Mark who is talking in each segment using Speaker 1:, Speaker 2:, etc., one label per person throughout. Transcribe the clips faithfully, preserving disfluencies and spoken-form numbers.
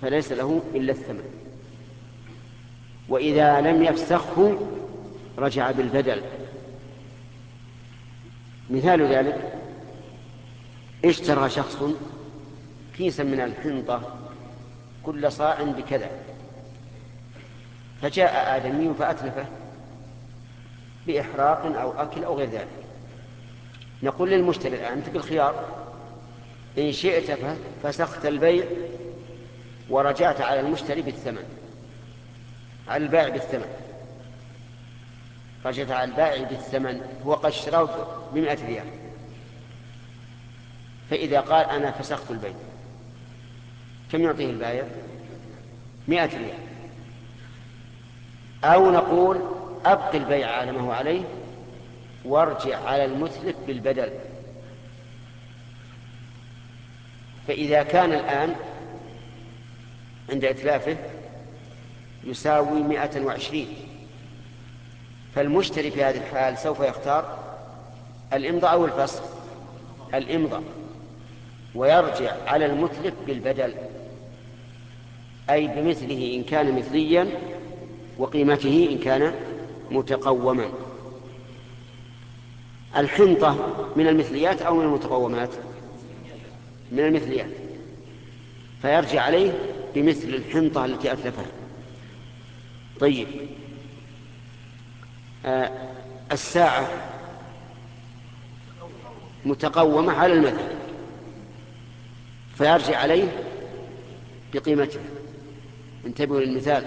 Speaker 1: فليس له إلا الثمن. وإذا لم يفسخه رجع بالبدل. مثال ذلك: اشترى شخص كيسا من الحنطة كل صاع بكذا، فجاء آدمي فأتلفه بإحراق أو أكل أو غير ذلك. نقول للمشتري الآن: أنت بالخيار، إن شئت فسخت البيع ورجعت على المشتري بالثمن، على البائع بالثمن، رجعت على البائع بالثمن، هو قد اشتراه بمئة ريال، فإذا قال: أنا فسخت البيع، كم يعطيه البائع؟ مئة ريال. أو نقول: أبقي البيع على ما هو عليه وارجع على المتلف بالبدل. فإذا كان الآن عند إتلافه يساوي مئة وعشرين، فالمشتري في هذه الحال سوف يختار الإمضاء أو الفسخ؟ الإمضاء، ويرجع على المتلف بالبدل، أي بمثله إن كان مثليا وقيمته إن كان متقوما. الحنطة من المثليات أو من المتقومات؟ من المثليات، فيرجع عليه بمثل الحنطة التي أتلفها. طيب، آه الساعة متقومة على المثل، فيرجع عليه بقيمته. انتبهوا للمثال،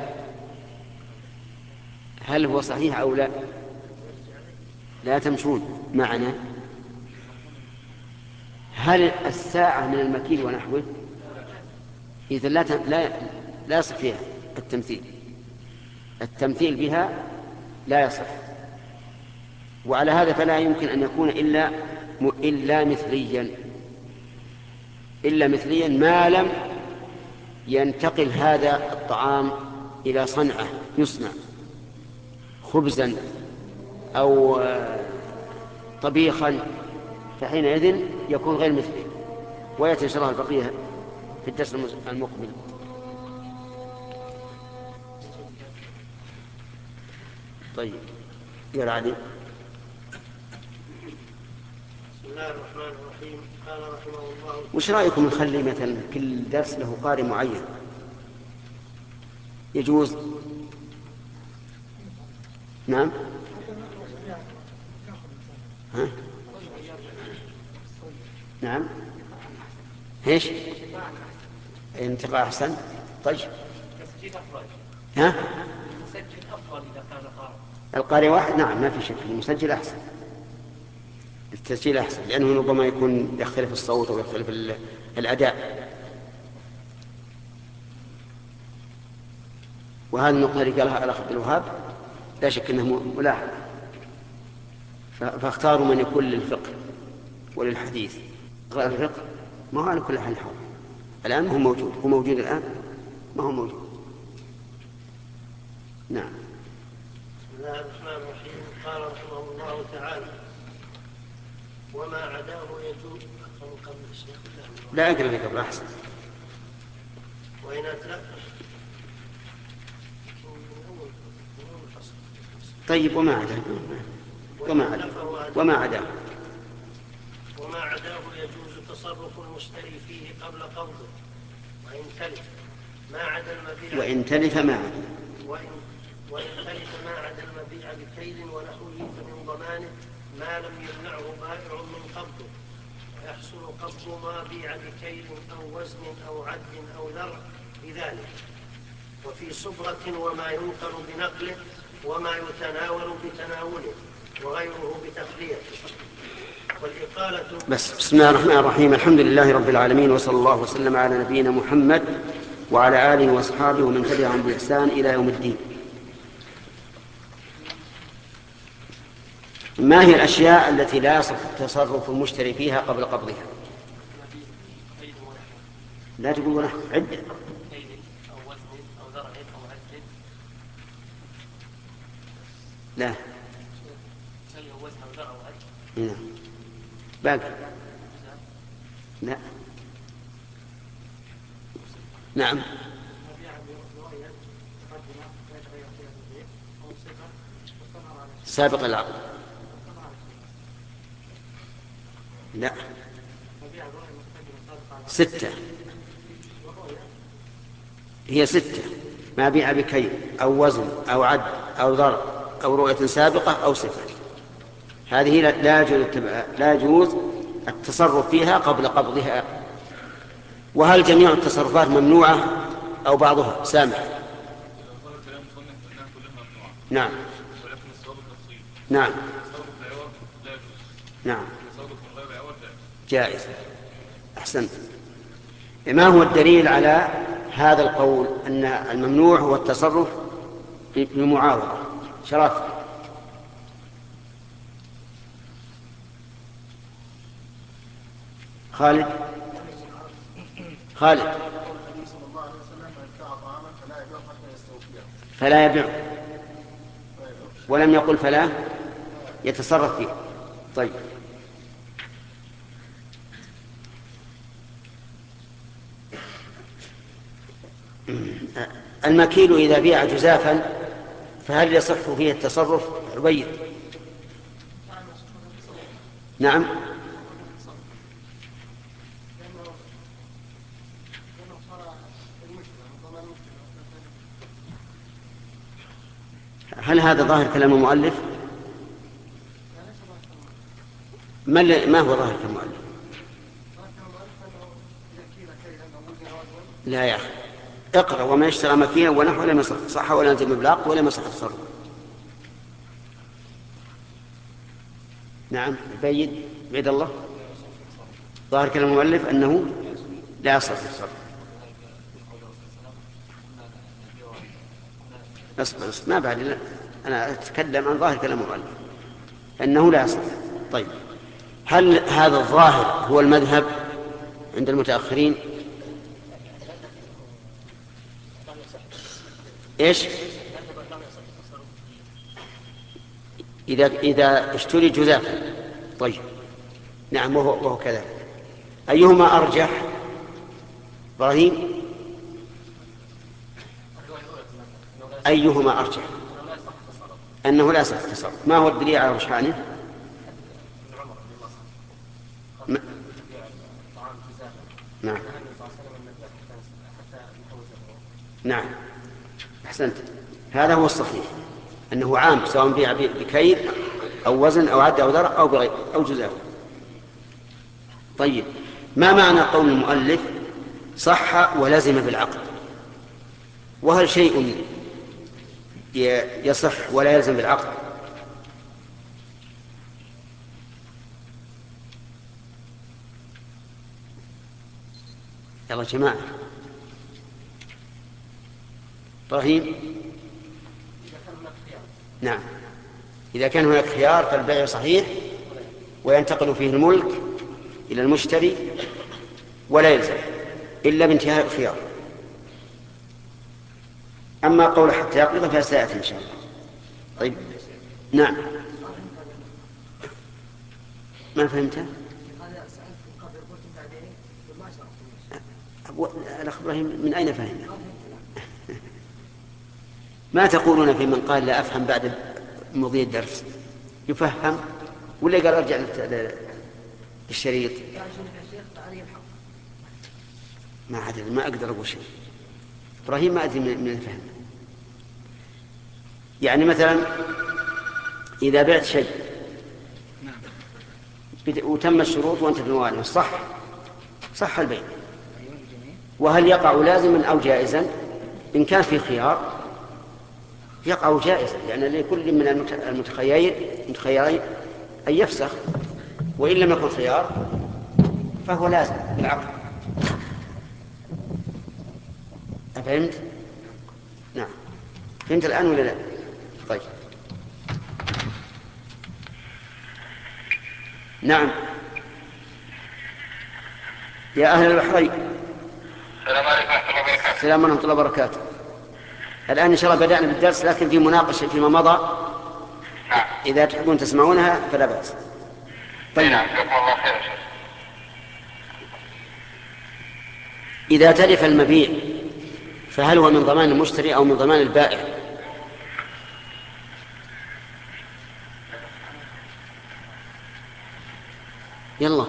Speaker 1: هل هو صحيح أو لا؟ لا تمشون معنا. هل الساعة من المكيل ونحوه؟ إذن لا لا لا يصح فيها التمثيل، التمثيل بها لا يصح. وعلى هذا فلا يمكن أن يكون إلا إلا مثليا، إلا مثليا ما لم ينتقل هذا الطعام إلى صنعة يصنع خبزا أو طبيخا، فحينئذ يكون غير مثلي. ويأتي إن شاء الله البقية في الدرس المقبل. طيب يا علي.
Speaker 2: بسم الله الرحمن الرحيم. قال رحمه الله:
Speaker 1: وش رأيكم نخلي مثلا كل درس له قارئ معين؟ يجوز؟ نعم. ها؟ نعم. ايش؟ انتقاء احسن. طيب. ها؟
Speaker 2: المسجل افضل اذا كان قارئ.
Speaker 1: القارئ واحد، نعم، ما في شك، المسجل احسن، التسجيل احسن، لانه ربما يكون يختلف الصوت او يختلف الاداء. وهذه النقطه اللي قالها الاخ عبد الوهاب لا شك انه ملاحظ، فاختاروا من يكون للفقه وللحديث. غير الفقه ما هو على كل حال حول الآن، ما هو موجود، هو موجود الآن، ما هو موجود. نعم.
Speaker 2: بسم الله الرحمن الرحيم. قال رحمه الله تعالى: وما عداه يجوز.
Speaker 1: لا أقرأ لك قبل أحسن.
Speaker 2: وإن أتلف.
Speaker 1: طيب، وما عداه وما عداه وما عداه
Speaker 2: وما عداه يجوز تصرف المشتري فيه قبل قبضه، وإن تلف ما عدا المبيع
Speaker 1: وإن تلف ما عدا
Speaker 2: وإن, وإن تلف ما عدا المبيع بكيل ونحوه فمن ضمانه ما لم يمنعه بائع من قبضه، ويحصل قبض ما بيع بكيل أو وزن أو عد أو ذرع بذلك، وفي صبغة وما ينقل بنقله وما يتناول بتناوله وغيره بتخليته. والإقالة.
Speaker 1: بس. بسم الله الرحمن الرحيم. الحمد لله رب العالمين، وصلى الله وسلم على نبينا محمد وعلى آله وأصحابه ومن تبعهم بإحسان إلى يوم الدين. ما هي الأشياء التي لا يصح تصرف المشتري فيها قبل قبضها؟ لا تقول نحن عدة. لا. نعم. باقي. لا. نعم. سابق العقد. لا، ستة، هي ستة: ما بيع بكيل أو وزن أو عد أو ضرب أو رؤية سابقة أو صفة. هذه لا يجوز لا يجوز التصرف فيها قبل قبضها. وهل جميع التصرفات ممنوعة أو بعضها سامح؟ نعم نعم نعم جائز. أحسنت. ما هو الدليل على هذا القول أن الممنوع هو التصرف بالمعاوضة؟ شرف. خالد. خالد. فلا يبيع، ولم يقل فلا يتصرف فيه. طيب، المكيل إذا بيع جزافا فهل يصح فيه التصرف؟ عبيد. نعم. هل هذا ظاهر كلام المؤلف؟ ما هو ظاهر كلام المؤلف؟ لا يا أخي، اقرأ: وما يشترى مكيلا ونحو لم يصح، صح ولا يلزم بالعقد ولا يصح التصرف. نعم. بيد بعيد الله. ظاهر كلام المؤلف أنه لا يصح التصرف. اصبر اصبر ما بعد لا. أنا أتكلم عن ظاهر كلام المؤلف أنه لا يصح. طيب، هل هذا الظاهر هو المذهب عند المتأخرين؟ إيش؟ إذا إذا اشتري جزافا. طيب، نعم، وهو, وهو كذلك. أيهما أرجح؟ إبراهيم، أيهما أرجح؟ أنه لا يصح التصرف. ما هو الدليل على رجحانه؟ م... نعم نعم أحسنت. هذا هو الصحيح، أنه عام سواء بيع بكيل أو وزن أو عد أو ذرع أو بغير أو جزاف. طيب، ما معنى قول المؤلف صح ولزم بالعقد؟ وهل شيء يصح ولا يلزم بالعقد؟ يلا جماعة. إبراهيم. نعم، إذا كان هناك خيار فالبيع صحيح وينتقل فيه الملك إلى المشتري ولا يلزم إلا بانتهاء الخيار. أما قول حتى يقبض فسيأتي إن شاء الله. طيب، نعم. ما فهمت؟ الأخ إبراهيم من أين فهم؟ ما تقولون في من قال لا أفهم بعد مضي الدرس؟ يفهم ولا قال أرجع للشريط؟ ما عدل، ما أقدر أقول شيء. إبراهيم ما أدري من الفهم. يعني مثلا إذا بعت شيء وتم الشروط وأنت في الموانع، صح صح البيع. وهل يقع لازما أو جائزا؟ إن كان في خيار يقع جائزا، لأن لكل من المتخيرين أن يفسخ، وإن لم يكن خيار فهو لازم بالعقد. أفهمت؟ نعم. فهمت الآن ولا لا؟ طيب، نعم. يا أهل البحرين.
Speaker 3: السلام عليكم ورحمة الله وبركاته.
Speaker 1: السلام ورحمة الله وبركاته. الآن إن شاء الله بدأنا بالدرس، لكن في مناقشة فيما مضى.
Speaker 3: نعم.
Speaker 1: إذا تحبون تسمعونها فلا بأس.
Speaker 3: طيب. نعم، جزاكم الله خير يا شيخ.
Speaker 1: إذا تلف المبيع فهل هو من ضمان المشتري أو من ضمان البائع؟ يلا.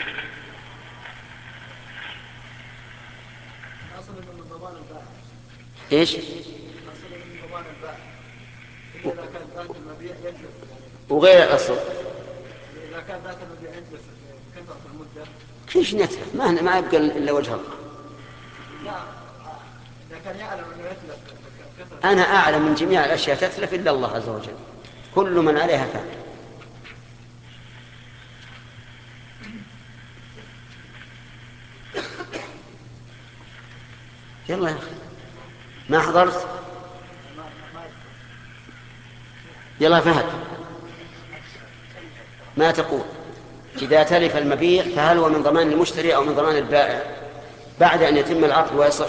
Speaker 2: أصل من ضمان البائع.
Speaker 1: إيش؟
Speaker 2: أصل من ضمان البائع. إذا كان ذات المبيع يجلس.
Speaker 1: وغير الأصل.
Speaker 2: إذا كان ذات المبيع يجلس كثرة المدة.
Speaker 1: كيف نتلف؟ ما ما يبقى إلا وجه الله.
Speaker 2: لا. إذا كان يعلم أنه يتلف.
Speaker 1: أنا أعلم من جميع الأشياء تتلف إلا الله عز وجل. كل من عليها فان. يلا يا أخي، ما حضرت؟ يلا فهد، ما تقول؟ إذا تلف المبيع فهل هو من ضمان المشتري أو من ضمان البائع بعد أن يتم العقد ويصح؟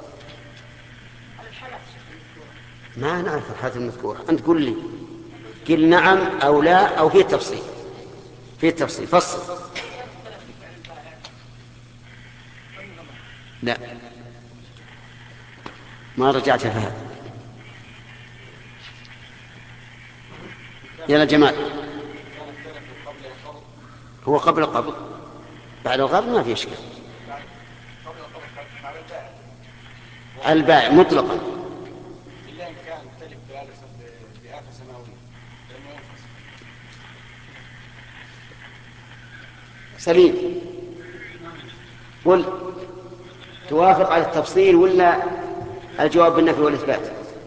Speaker 1: ما نعرف الحالة المذكورة، أنت قل لي، قل نعم أو لا أو فيه تفصيل. فيه تفصيل، فصل. لا، ما رجعت يا فهد. يلا جمال. هو قبل القبض، بعد القبض ما في إشكال. البائع مطلقا. سليم، قل توافق على التفصيل ولا الجواب بالنفي والإثبات؟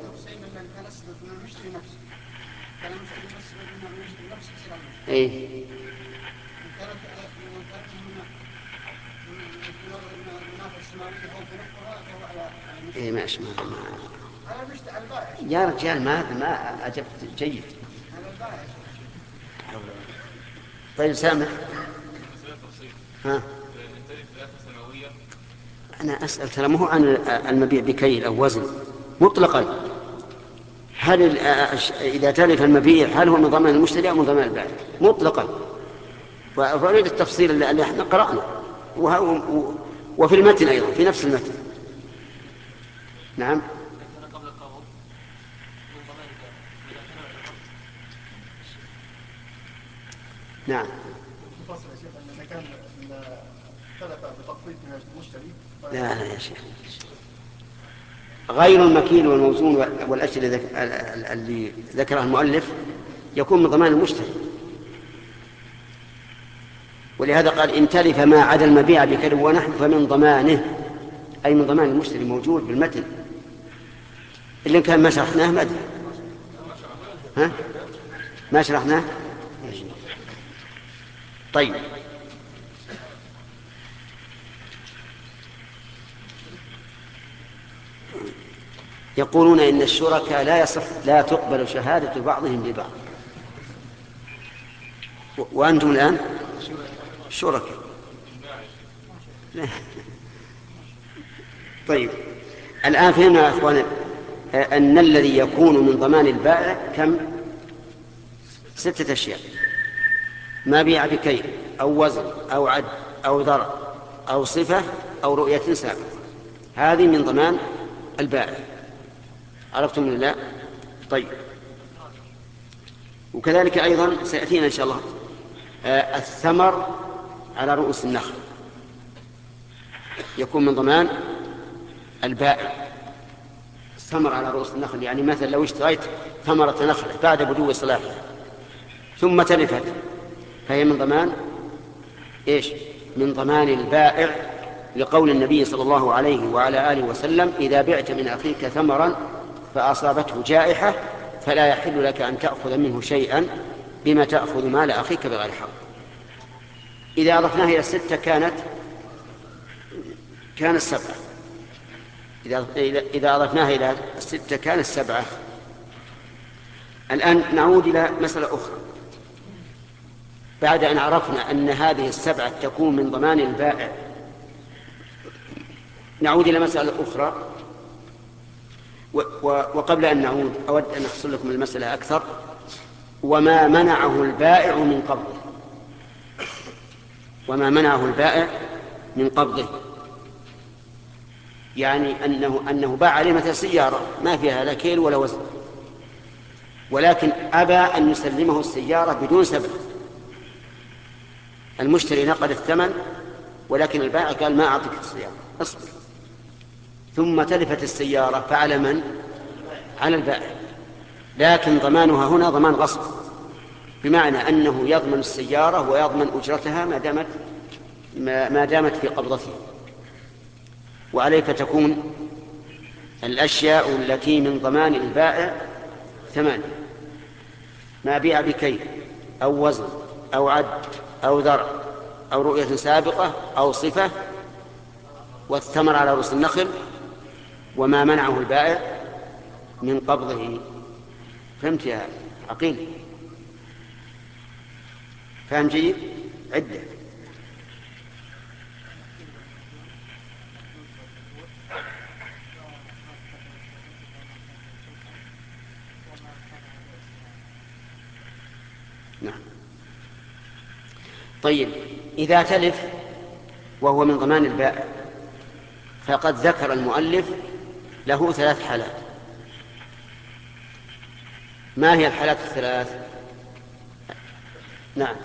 Speaker 1: إيه؟ إيه ماشي. ما يا رجال ما ما أجبت جيد. طيب سامح. ها. أنا أسأل ترى مو عن المبيع بكيل أو وزن مطلقا. هل إذا تلف المبيع هل هو من ضمان المشتري أو من ضمان البائع مطلقا؟ فأريد التفصيل اللي احنا قرأنا وفي المتن أيضا، في نفس المتن. نعم. نعم. لا لا يا شيخ، غير المكيل والموزون والأشياء اللي ذكرها المؤلف يكون من ضمان المشتري، ولهذا قال إن تلف ما عدا المبيع بكيل ونحو فمن ضمانه، أي من ضمان المشتري، موجود بالمتن. اللي كان ما شرحناه ما أدري. ها؟ ما شرحناه؟ طيب. يقولون إن الشركاء لا يصح لا تقبل شهادة بعضهم لبعض، وأنتم الآن شركاء. طيب الآن فهمنا يا أخوان أن الذي يكون من ضمان البائع كم؟ ستة أشياء: ما بيع بكيل أو وزن أو عد أو ضرر أو صفة أو رؤية سابقة، هذه من ضمان البائع. عرفتم ولا لا؟ طيب. وكذلك أيضا سيأتينا إن شاء الله آه الثمر على رؤوس النخل يكون من ضمان البائع. الثمر على رؤوس النخل يعني مثلا لو اشتريت ثمرة نخلة بعد بدو صلاحها ثم تلفت فهي من ضمان إيش؟ من ضمان البائع، لقول النبي صلى الله عليه وعلى آله وسلم: إذا بعت من أخيك ثمرا فأصابته جائحة فلا يحل لك أن تأخذ منه شيئا بما تأخذ مال أخيك بغير حق. إذا أضفناها إلى الستة كانت كانت سبعة. إذا إذا أضفناها إلى الستة كانت سبعة. الآن نعود إلى مسألة أخرى. بعد أن عرفنا أن هذه السبعة تكون من ضمان البائع، نعود إلى مسألة أخرى. وقبل أن نعود أود أن أحصل لكم المسألة أكثر. وما منعه البائع من قبضه، وما منعه البائع من قبضه يعني أنه, أنه باع عليه مثل سيارة ما فيها لا كيل ولا وزن، ولكن أبى أن يسلمه السيارة بدون سبب، المشتري نقد الثمن ولكن البائع قال ما أعطيك السيارة اصبر، ثم تلفت السيارة، فعلى من؟ على البائع، لكن ضمانها هنا ضمان غصب، بمعنى أنه يضمن السيارة ويضمن أجرتها ما دامت ما دامت في قبضته. وعليه فتكون الأشياء التي من ضمان البائع ثمان: ما بيع بكيل أو وزن أو عد أو ذرع أو رؤية سابقة أو صفة، والثمر على رؤوس النخل، وما منعه البائع من قبضه. فهمت يا عقيل؟ فهم جيد؟ عدة. نعم. طيب، إذا تلف وهو من ضمان البائع فقد ذكر المؤلف له ثلاث حالات. ما هي الحالات الثلاث؟ نعم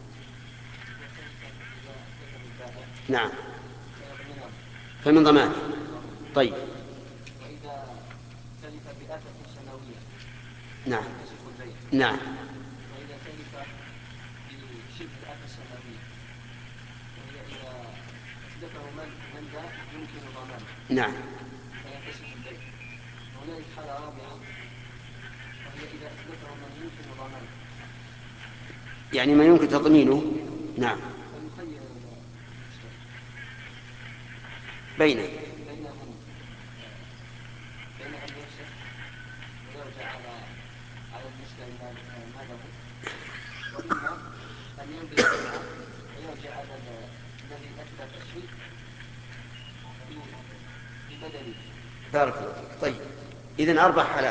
Speaker 1: نعم فمن ضمان. طيب،
Speaker 4: وإذا تلف بآفة سنوية
Speaker 1: نعم نعم
Speaker 4: وإذا تلف بشبه آفة سنوية، وهي إذا أثبته من من ذا يمكن ضمانه
Speaker 1: نعم
Speaker 4: فينكشف البيع. هنالك حالة رابعة وهي إذا أثبته من يمكن ضمانه،
Speaker 1: يعني ما يمكن تضمينه. نعم.
Speaker 4: فيخير
Speaker 1: بين
Speaker 4: بينهم بين أن يفسخ ويرجع على على المشتري ما له، وإما أن يمضي البيعة ويرجع على الذي أثبت الشيء ببدله.
Speaker 1: بارك الله فيك. طيب، إذن أربع حالات.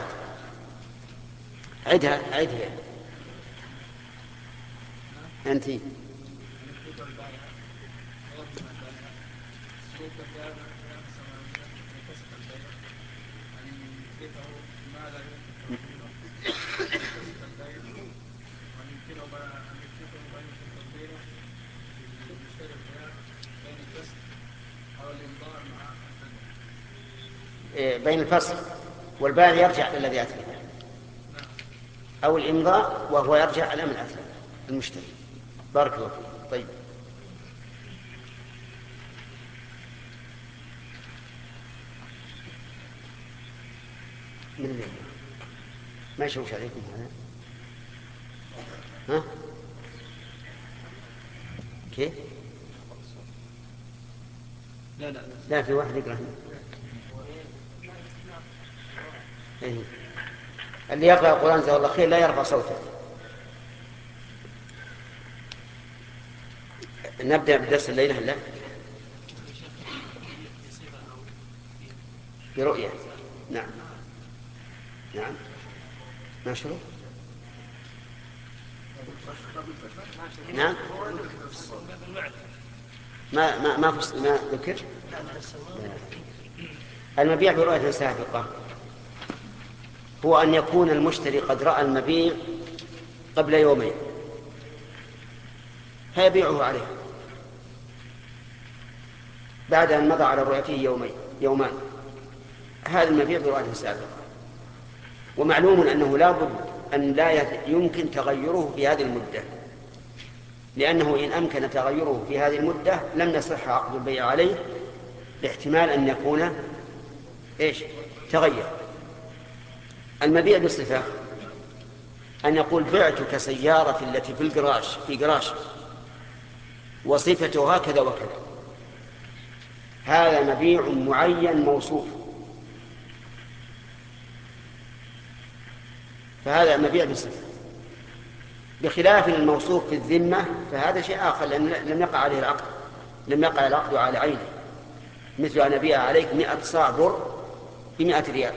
Speaker 1: عدها عدها أنت. بين الفصل والبائع يرجع للذي أتلف، أو الإمضاء وهو يرجع على من أتلف المشتري. بارك الله فيك. طيب، من اللي ما يشوش عليكم هذا؟ ها؟ كيف؟
Speaker 2: لا لا
Speaker 1: لا، في واحد يقرأ. إيه. اللي يقرأ القرآن جزاه الله خير لا يرفع صوته. نبدأ بدرس الليلة. لا، برؤية. نعم نعم ما شروع. نعم ما ما ما ما ذكر. المبيع برؤية سابقة هو أن يكون المشتري قد رأى المبيع قبل يومين فيبيعه عليه بعد أن مضى على رؤيته يومين يومان. هذا المبيع برؤية سابقة، ومعلوم أنه لا بد أن لا يمكن تغيره في هذه المدة، لأنه إن أمكن تغيره في هذه المدة لم يصح عقد البيع عليه، لاحتمال أن يكون إيش تغير. المبيع بالصفة أن يقول بعتك سيارة التي في الجراج في جراج وصفتها كذا وكذا، هذا مبيع معين موصوف، فهذا مبيع بالصفة. بخلاف الموصوف في الذمة فهذا شيء آخر، لأن لم يقع عليه العقد، لم يقع العقد على عينه، مثل أن أبيع عليك مئة صاع بر بمئة ريال،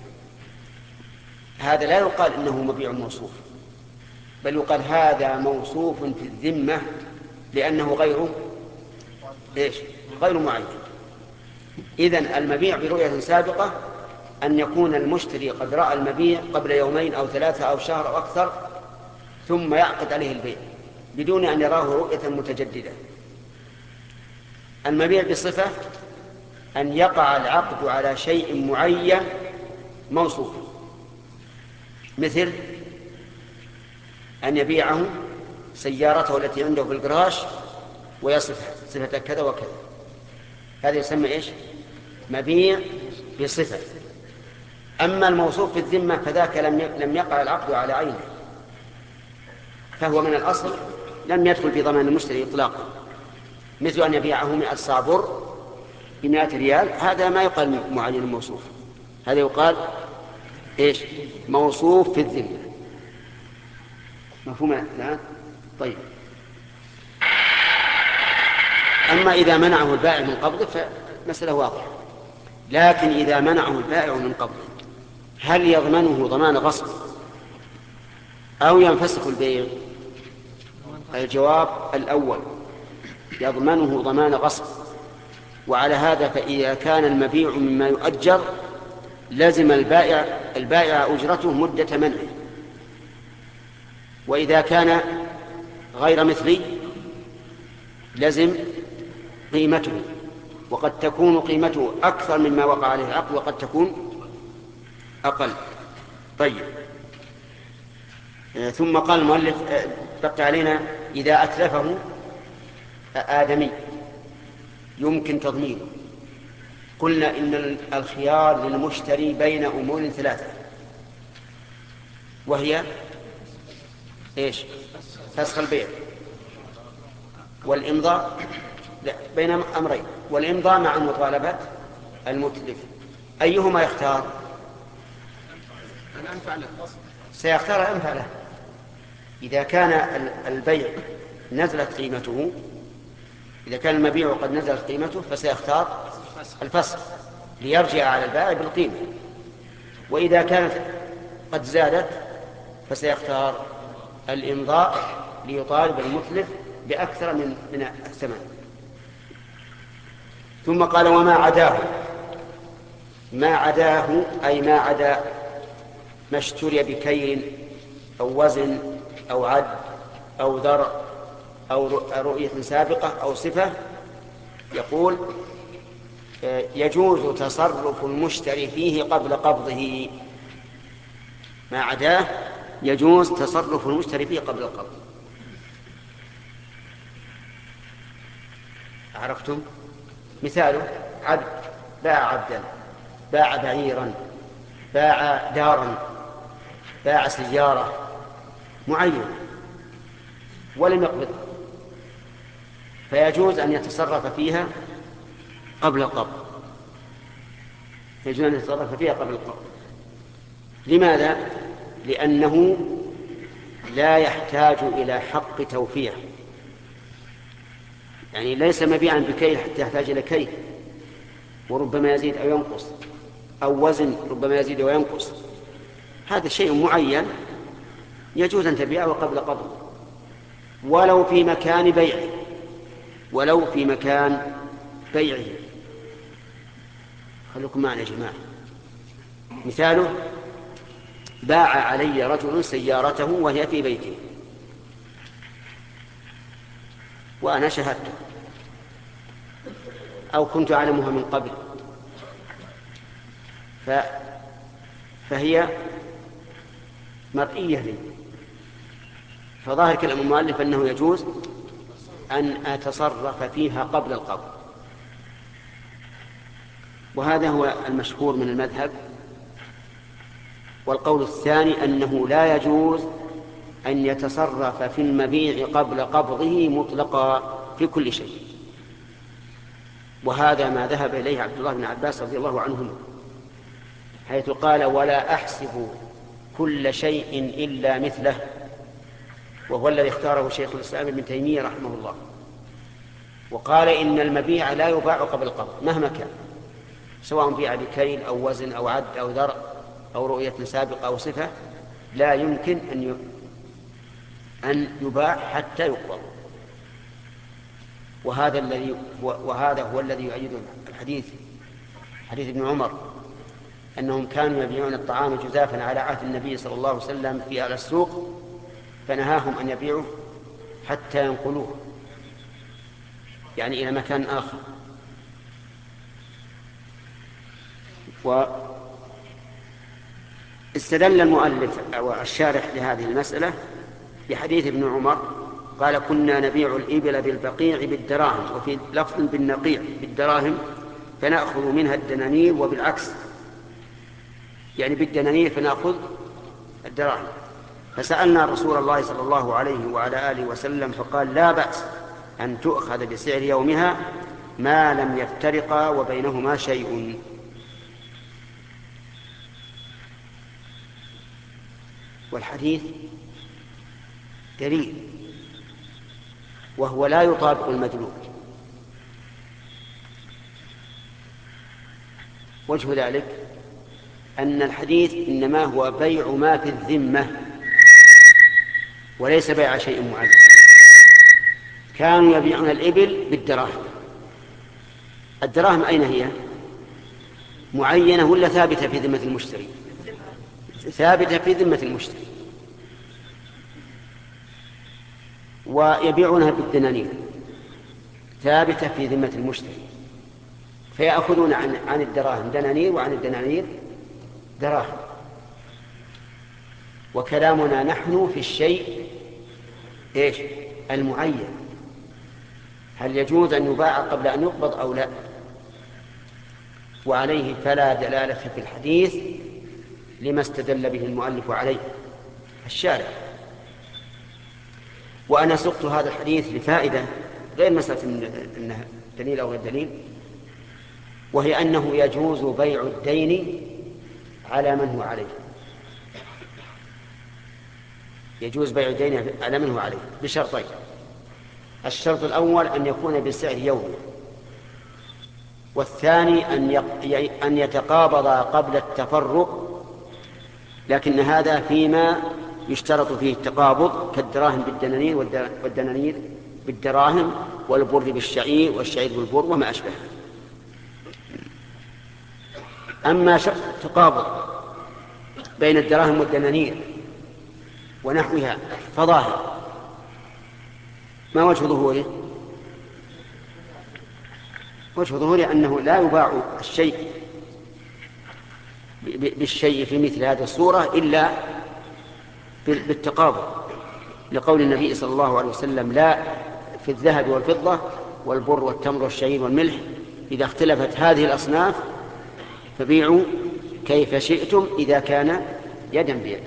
Speaker 1: هذا لا يقال إنه مبيع موصوف، بل يقال هذا موصوف في الذمة لأنه غير إيش غير معين. إذن المبيع برؤية سابقة أن يكون المشتري قد رأى المبيع قبل يومين أو ثلاثة أو شهر أو أكثر ثم يعقد عليه البيع بدون أن يراه رؤية متجددة. المبيع بصفة أن يقع العقد على شيء معين موصوف، مثل أن يبيعه سيارته التي عنده في الجراج ويصفها صفة كذا وكذا، هذا يسمى إيش؟ مبيع بصفة. أما الموصوف في الذمة فذاك لم يقع العقد على عينه، فهو من الأصل لم يدخل في ضمان المشتري إطلاقا، مثل أن يبيعه مئة صاع بر بمئة ريال، هذا ما يقال معين موصوف، هذا يقال إيش؟ موصوف في الذمة. مفهوم الآن؟ طيب. أما إذا منعه البائع من قبضه فمسألة واضحة، لكن إذا منعه البائع من قبضه هل يضمنه ضمان غصب أو ينفسخ البيع؟ الجواب الأول، يضمنه ضمان غصب. وعلى هذا فإذا كان المبيع مما يؤجر لزم البائع البائع أجرته مدة منعه، وإذا كان غير مثلي لزم قيمته، وقد تكون قيمته أكثر مما وقع عليه العقد وقد تكون أقل. طيب. ثم قال المؤلف بقي علينا إذا أتلفه آدمي يمكن تضمينه. قلنا إن الخيار للمشتري بين أمور ثلاثة، وهي إيش؟ فسخ البيع والإمضاء، لا، بين أمرين، والإمضاء مع مطالبة المتلف. أيهما يختار؟ سيختار الأنفع له. إذا كان البيع نزلت قيمته، إذا كان المبيع قد نزلت قيمته فسيختار الفسخ ليرجع على البائع بالقيمة، وإذا كانت قد زادت فسيختار الإمضاء ليطالب المتلف بأكثر من من الثمن. ثم قال وما عداه، ما عداه أي ما عدا ما اشتري بكيل أو وزن أو عد أو ذرع أو رؤية سابقة أو صفة، يقول يجوز تصرف المشتري فيه قبل قبضه. ما عداه يجوز تصرف المشتري فيه قبل القبض. عرفتم؟ مثاله عبد، باع عبدا، باع بعيرا، باع دارا، باع سيارة معينة ولم يقبضها، فيجوز أن يتصرف فيها قبل القبض، يجوز أن يتصرف فيها قبل القبض. لماذا؟ لأنه لا يحتاج إلى حق توفية، يعني ليس مبيعا بكيل حتى يحتاج إلى كيل وربما يزيد أو ينقص، أو وزن ربما يزيد وينقص، هذا شيء معين يجوز أن تبيعه قبل قبضه ولو في مكان بيعه، ولو في مكان بيعه. خلوكم معنا يا جماعة. مثاله باع علي رجل سيارته وهي في بيته وأنا شهدته أو كنت أعلمها من قبل، ف... فهي مرئية لي، فظاهر كلام المؤلف أنه يجوز أن أتصرف فيها قبل القبض، وهذا هو المشهور من المذهب. والقول الثاني أنه لا يجوز أن يتصرف في المبيع قبل قبضه مطلقا في كل شيء، وهذا ما ذهب إليه عبد الله بن عباس رضي الله عنهما، حيث قال ولا أحسب كل شيء إلا مثله، وهو الذي اختاره شيخ الإسلام ابن تيمية رحمه الله. وقال إن المبيع لا يباع قبل القبض مهما كان، سواء بيع بكيل أو وزن أو عد أو ذرع أو رؤية سابقة أو صفة، لا يمكن أن أن يباع حتى يقبض. وهذا الذي وهذا هو الذي يؤيد الحديث، حديث ابن عمر أنهم كانوا يبيعون الطعام جزافا على عهد النبي صلى الله عليه وسلم في أهل السوق، فنهاهم أن يبيعوا حتى ينقلوه يعني إلى مكان آخر. واستدل المؤلف أو الشارح لهذه المسألة بحديث ابن عمر قال كنا نبيع الإبل بالبقيع بالدراهم وفي لفظ بالنقيع بالدراهم فنأخذ منها الدنانير وبالعكس يعني بالدنانير فنأخذ الدراهم. فسألنا رسول الله صلى الله عليه وعلى آله وسلم فقال لا بأس أن تؤخذ بسعر يومها ما لم يفترقا وبينهما شيء. والحديث دليل وهو لا يطابق المدلول. وجه ذلك أن الحديث إنما هو بيع ما في الذمة وليس بيع شيء معين. كانوا يبيعون الإبل بالدراهم. الدراهم أين هي؟ معينة ولا ثابتة في ذمة المشتري؟ ثابتة في ذمة المشتري. ويبيعونها بالدنانير ثابتة في ذمة المشتري، فيأخذون عن عن الدراهم دنانير وعن الدنانير دراهم. وكلامنا نحن في الشيء ايش؟ المعين، هل يجوز أن يباع قبل أن يقبض أو لا؟ وعليه فلا دلالة في الحديث لما استدل به المؤلف عليه الشارع. وأنا سقت هذا الحديث لفائدة غير مسألة أنها دليل أو غير دليل، وهي أنه يجوز بيع الدين على من هو عليه. يجوز بيع الدين على من هو عليه بشرطين: الشرط الأول أن يكون بسعر يومي، والثاني أن أن يتقابضا قبل التفرق، لكن هذا فيما يشترط فيه التقابض كالدراهم بالدنانير والدنانير بالدراهم والبر بالشعير والشعير بالبر وما أشبه. أما شرط التقابض بين الدراهم والدنانير ونحوها فظاهر. ما وجه ظهوره؟ وجه ظهوره أنه لا يباع الشيء بالشيء في مثل هذه الصورة إلا بالتقابض، لقول النبي صلى الله عليه وسلم: لا في الذهب والفضة والبر والتمر والشعير والملح إذا اختلفت هذه الأصناف فبيعوا كيف شئتم إذا كان يدا بيد.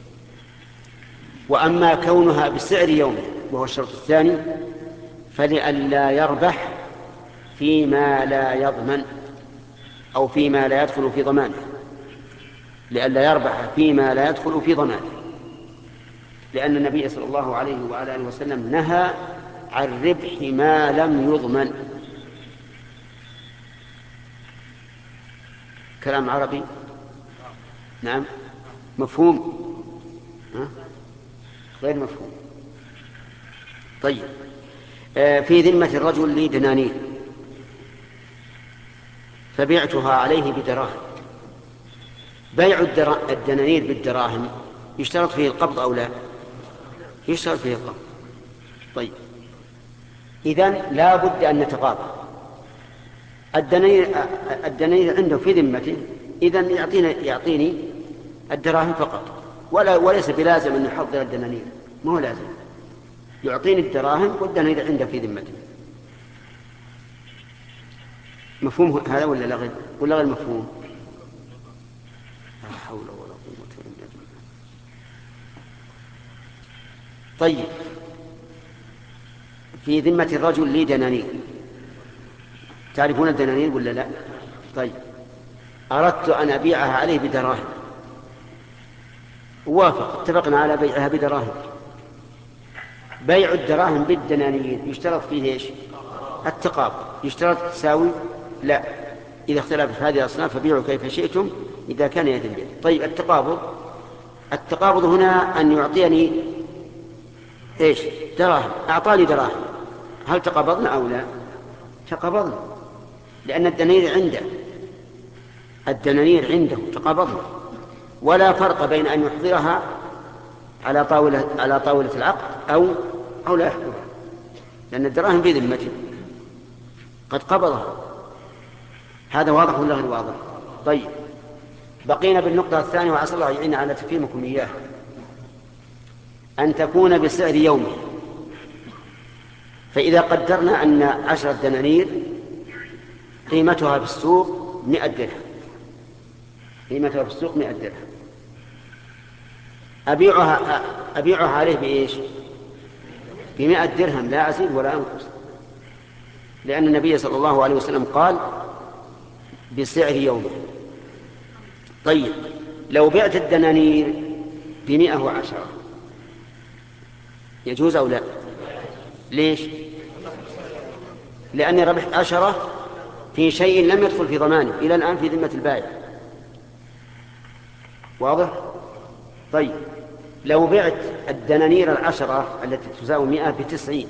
Speaker 1: وأما كونها بسعر يومه وهو الشرط الثاني فلئلا يربح فيما لا يضمن أو فيما لا يدخل في ضمانه، لئلا يربح فيما لا يدخل في ضمانه، لأن النبي صلى الله عليه وعلى آله وسلم نهى عن ربح ما لم يضمن. كلام عربي؟ نعم. مفهوم؟ ها؟ غير مفهوم. طيب، في ذمة الرجل لي دنانير فبعتها عليه بدراهم. بيع الدنانير بالدراهم يشترط فيه القبض أو لا؟ يشترط فيه القبض. طيب، إذن لا بد أن نتقابل. الدنانير الدنانير عنده في ذمته، إذن يعطيني يعطيني الدراهم فقط، ولا وليس بلازم أن يحضر الدنانير، ما هو لازم، يعطيني الدراهم والدنانير عنده في ذمته. مفهوم هذا ولا لا غير ولا غير مفهوم؟ لا حول ولا قوة إلا بالله. طيب، في ذمة الرجل لي دنانير، تعرفون الدنانير ولا لا؟ طيب، أردت أن أبيعها عليه بدراهم، وافق، اتفقنا على بيعها بدراهم. بيع الدراهم بالدنانير يشترط فيه ايش؟ التقابض. يشترط تساوي؟ لا، إذا اختلفت هذه الأصناف فبيعوا كيف شئتم إذا كان يدا بيد. طيب، التقابض التقابض هنا أن يعطيني ايش؟ دراهم، أعطاني دراهم، هل تقابضنا أو لا؟ تقابضنا، لأن الدنانير عنده الدنانير عنده تقابضنا، ولا فرق بين أن يحضرها على طاولة على طاولة العقد أو أو لا يحضرها، لأن الدراهم في ذمته قد قبضها. هذا واضح ولا غير واضح؟ طيب، بقينا بالنقطة الثانية، وعسى الله يعيننا على تفهيمكم إياه، أن تكون بسعر يومه. فإذا قدرنا أن عشرة دنانير قيمتها في السوق مئة درهم، قيمتها في السوق مئة درهم، أبيعها, أبيعها عليه بإيش؟ بمئة درهم، لا أزيد ولا أنقص، لأن النبي صلى الله عليه وسلم قال بسعر يومه. طيب، لو بعت الدنانير بمئة وعشرة يجوز أو لا؟ ليش؟ لأني ربحت عشرة في شيء لم يدخل في ضمانه إلى الآن في ذمة البائع. واضح؟ طيب، لو بعت الدنانير العشرة التي تساوي مئة بتسعين،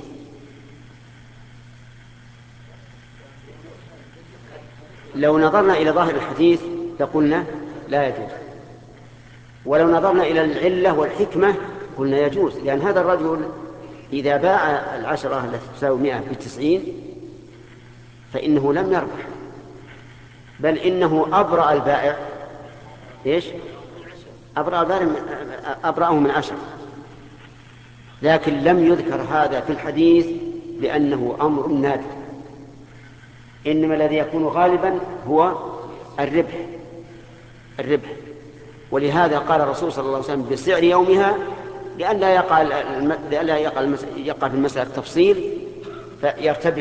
Speaker 1: لو نظرنا إلى ظاهر الحديث لقلنا لا يجوز، ولو نظرنا إلى العلة والحكمة قلنا يجوز، لأن هذا الرجل إذا باع العشرة التي تساوي مئة بتسعين فإنه لم يربح، بل إنه أبرأ البائع. إيش؟ أبرأ البائع، أبرأه من عشرة، لكن لم يذكر هذا في الحديث لأنه أمر نادر، إنما الذي يكون غالبا هو الربح الربح ولهذا قال الرسول صلى الله عليه وسلم بسعر يومها، لأن لا يقع لا يقع يقع في المسألة التفصيل فيرتبك.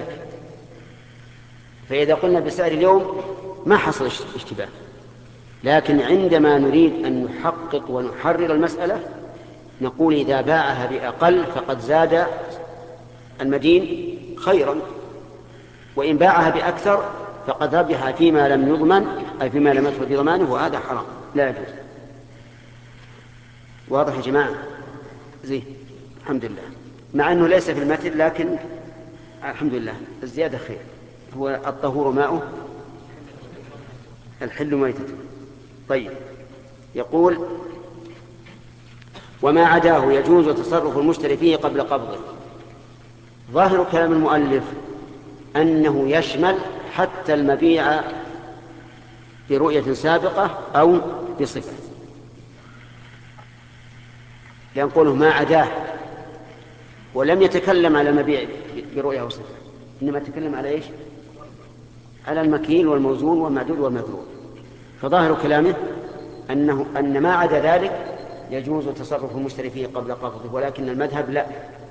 Speaker 1: فإذا قلنا بسعر اليوم ما حصل اشتباه، لكن عندما نريد أن نحقق ونحرر المسألة نقول إذا باعها بأقل فقد زاد المدين خيرا، وإن باعها بأكثر فقد ربح فيما لم يضمن، أي فيما لم يدخل في ضمانه، وهذا حرام لا يجوز. واضح يا جماعة؟ زين، الحمد لله. مع أنه ليس في المتن لكن الحمد لله الزيادة خير. هو الطهور ماؤه الحل ميتته. طيب، يقول وما عداه يجوز تصرف المشتري فيه قبل قبضه. ظاهر كلام المؤلف أنه يشمل حتى المبيع برؤية سابقة أو بصفة، لأن قوله ما عداه ولم يتكلم على المبيع برؤية وصفة، إنما تكلم على إيش؟ على المكيل والموزون والمعدود والمذروع. فظاهر كلامه أنه أن ما عدا ذلك يجوز تصرف المشتري فيه قبل قبضه، ولكن المذهب لا،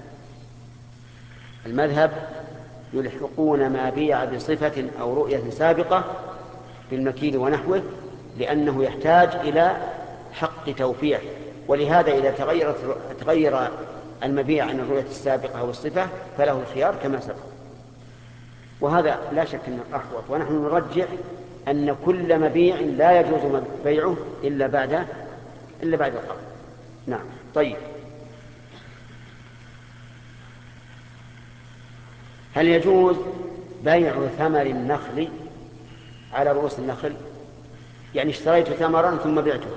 Speaker 1: المذهب يلحقون ما بيع بصفة أو رؤية سابقة بالمكيل ونحوه، لأنه يحتاج إلى حق توفيع، ولهذا إذا تغيرت تغير المبيع عن الرؤية السابقة أو الصفة فله الخيار كما سبق، وهذا لا شك أنه أحوط. ونحن نرجح أن كل مبيع لا يجوز بيعه إلا بعد إلا بعد القبض. نعم. طيب، هل يجوز بيع ثمر النخل على رؤوس النخل؟ يعني اشتريت ثمرا ثم بعته،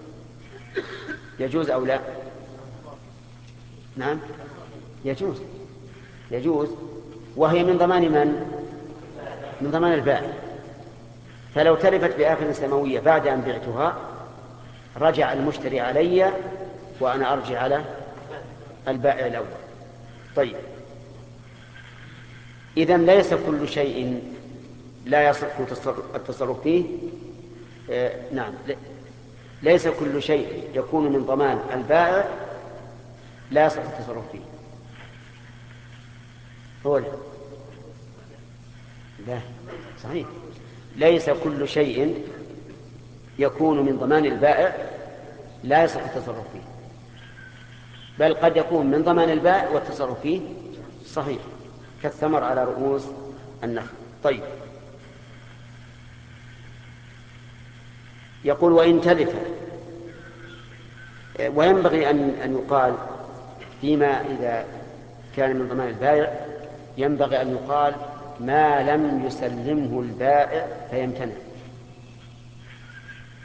Speaker 1: يجوز أو لا؟ نعم يجوز، يجوز، وهي من ضمان من؟ من ضمان البائع. فلو تلفت بآفة سماوية بعد أن بعتها رجع المشتري علي وأنا أرجع على البائع الأول. طيب، إذن ليس كل شيء لا يصح التصرف فيه. آه نعم، ليس كل شيء يكون من ضمان البائع لا يصح التصرف فيه. هو لا, لا. صحيح، ليس كل شيء يكون من ضمان البائع لا يصح التصرف فيه، بل قد يكون من ضمان البائع والتصرف فيه صحيح، كالثمر على رؤوس النخل. طيب، يقول وإن تلف، وينبغي أن أن يقال فيما إذا كان من ضمان البائع ينبغي أن يقال ما لم يسلمه البائع فيمتنع،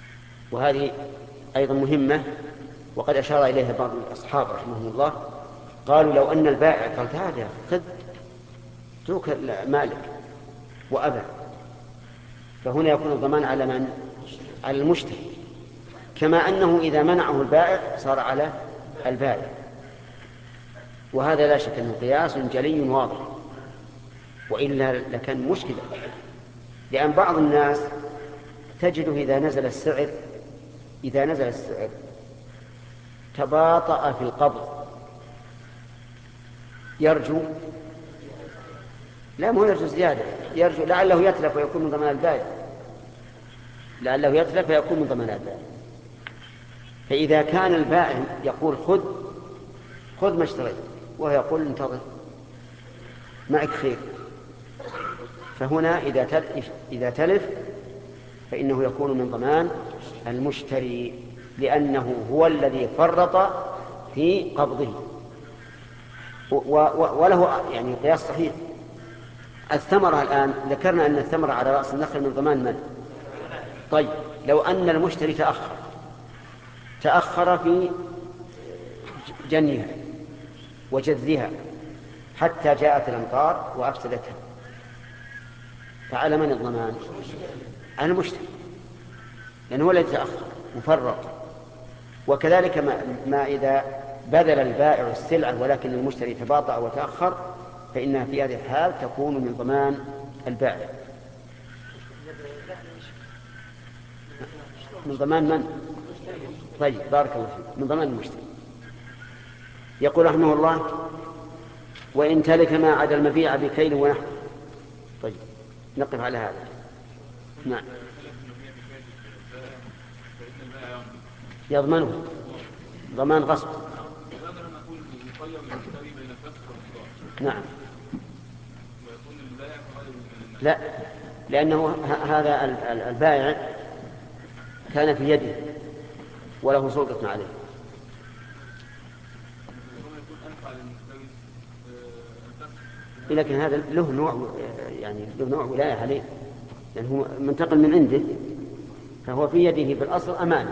Speaker 1: وهذه أيضا مهمة، وقد أشار إليها بعض الأصحاب رحمهم الله قالوا لو أن البائع قال هذا خذ اترك مالك وأبى، فهنا يكون الضمان على من؟ على المشتري، كما أنه إذا منعه البائع صار على البائع. وهذا لا شك أنه قياس جلي واضح، وإلا لكان مشكلة، لأن بعض الناس تجده إذا نزل السعر إذا نزل السعر تباطأ في القبض، يرجو لا مو يرجو زيادة، يرجو لعله يتلف ويكون من ضمان البائع، لعله يتلف ويكون من ضمان البائع. فإذا كان البائع يقول خذ خذ ما اشتريت، وهو يقول انتظر معك خير، فهنا إذا تلف, إذا تلف فإنه يكون من ضمان المشتري، لأنه هو الذي فرط في قبضه. وله يعني قياس صحيح. الثمرة الآن ذكرنا أن الثمرة على رأس النخل من ضمان من؟ طيب لو أن المشتري تأخر تأخر في جنيها وجذها حتى جاءت الأمطار وأفسدتها، فعلى من الضمان؟ على المشتري، لأنه هو الذي تأخر مفرط. وكذلك ما, ما إذا بذل البائع السلعة ولكن المشتري تباطأ وتأخر، فإنها في هذه الحال تكون من ضمان البائع. من ضمان من؟ طيب بارك الله فيك، من ضمان المشتري. يقول رحمه الله: وإن تلك ما عدا المبيع بكيل ونحو. طيب نقف على هذا. نعم. يضمنه ضمان غصب. نعم. لا، لأنه هذا البائع كان في يده وله سلطة عليه. لكن هذا له نوع يعني له نوع ولاية عليه، يعني هو منتقل من عنده، فهو في يده بالأصل أمانة.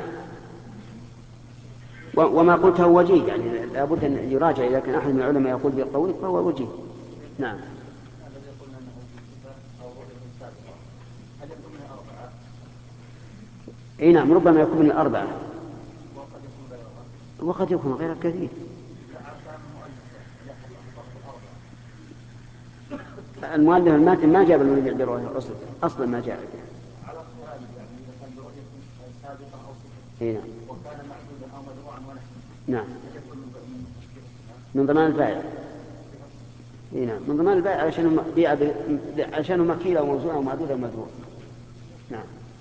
Speaker 1: وما قلته وجيه، يعني لابد أن يراجع، إذا كان أحد من العلماء يقول بالقول فهو وجيه. نعم. اي نعم، ربما يكون من الأربعة وقد يكون غير كثير. المؤلف الماتن ما جاب المنبع برؤية أصلا أصلا ما جاء به. اي نعم. نعم، من ضمان البائع. اي نعم، من ضمان البائع علشان بيع ب... علشان مكيلة وموزونة ومعدودة ومدروع. نعم.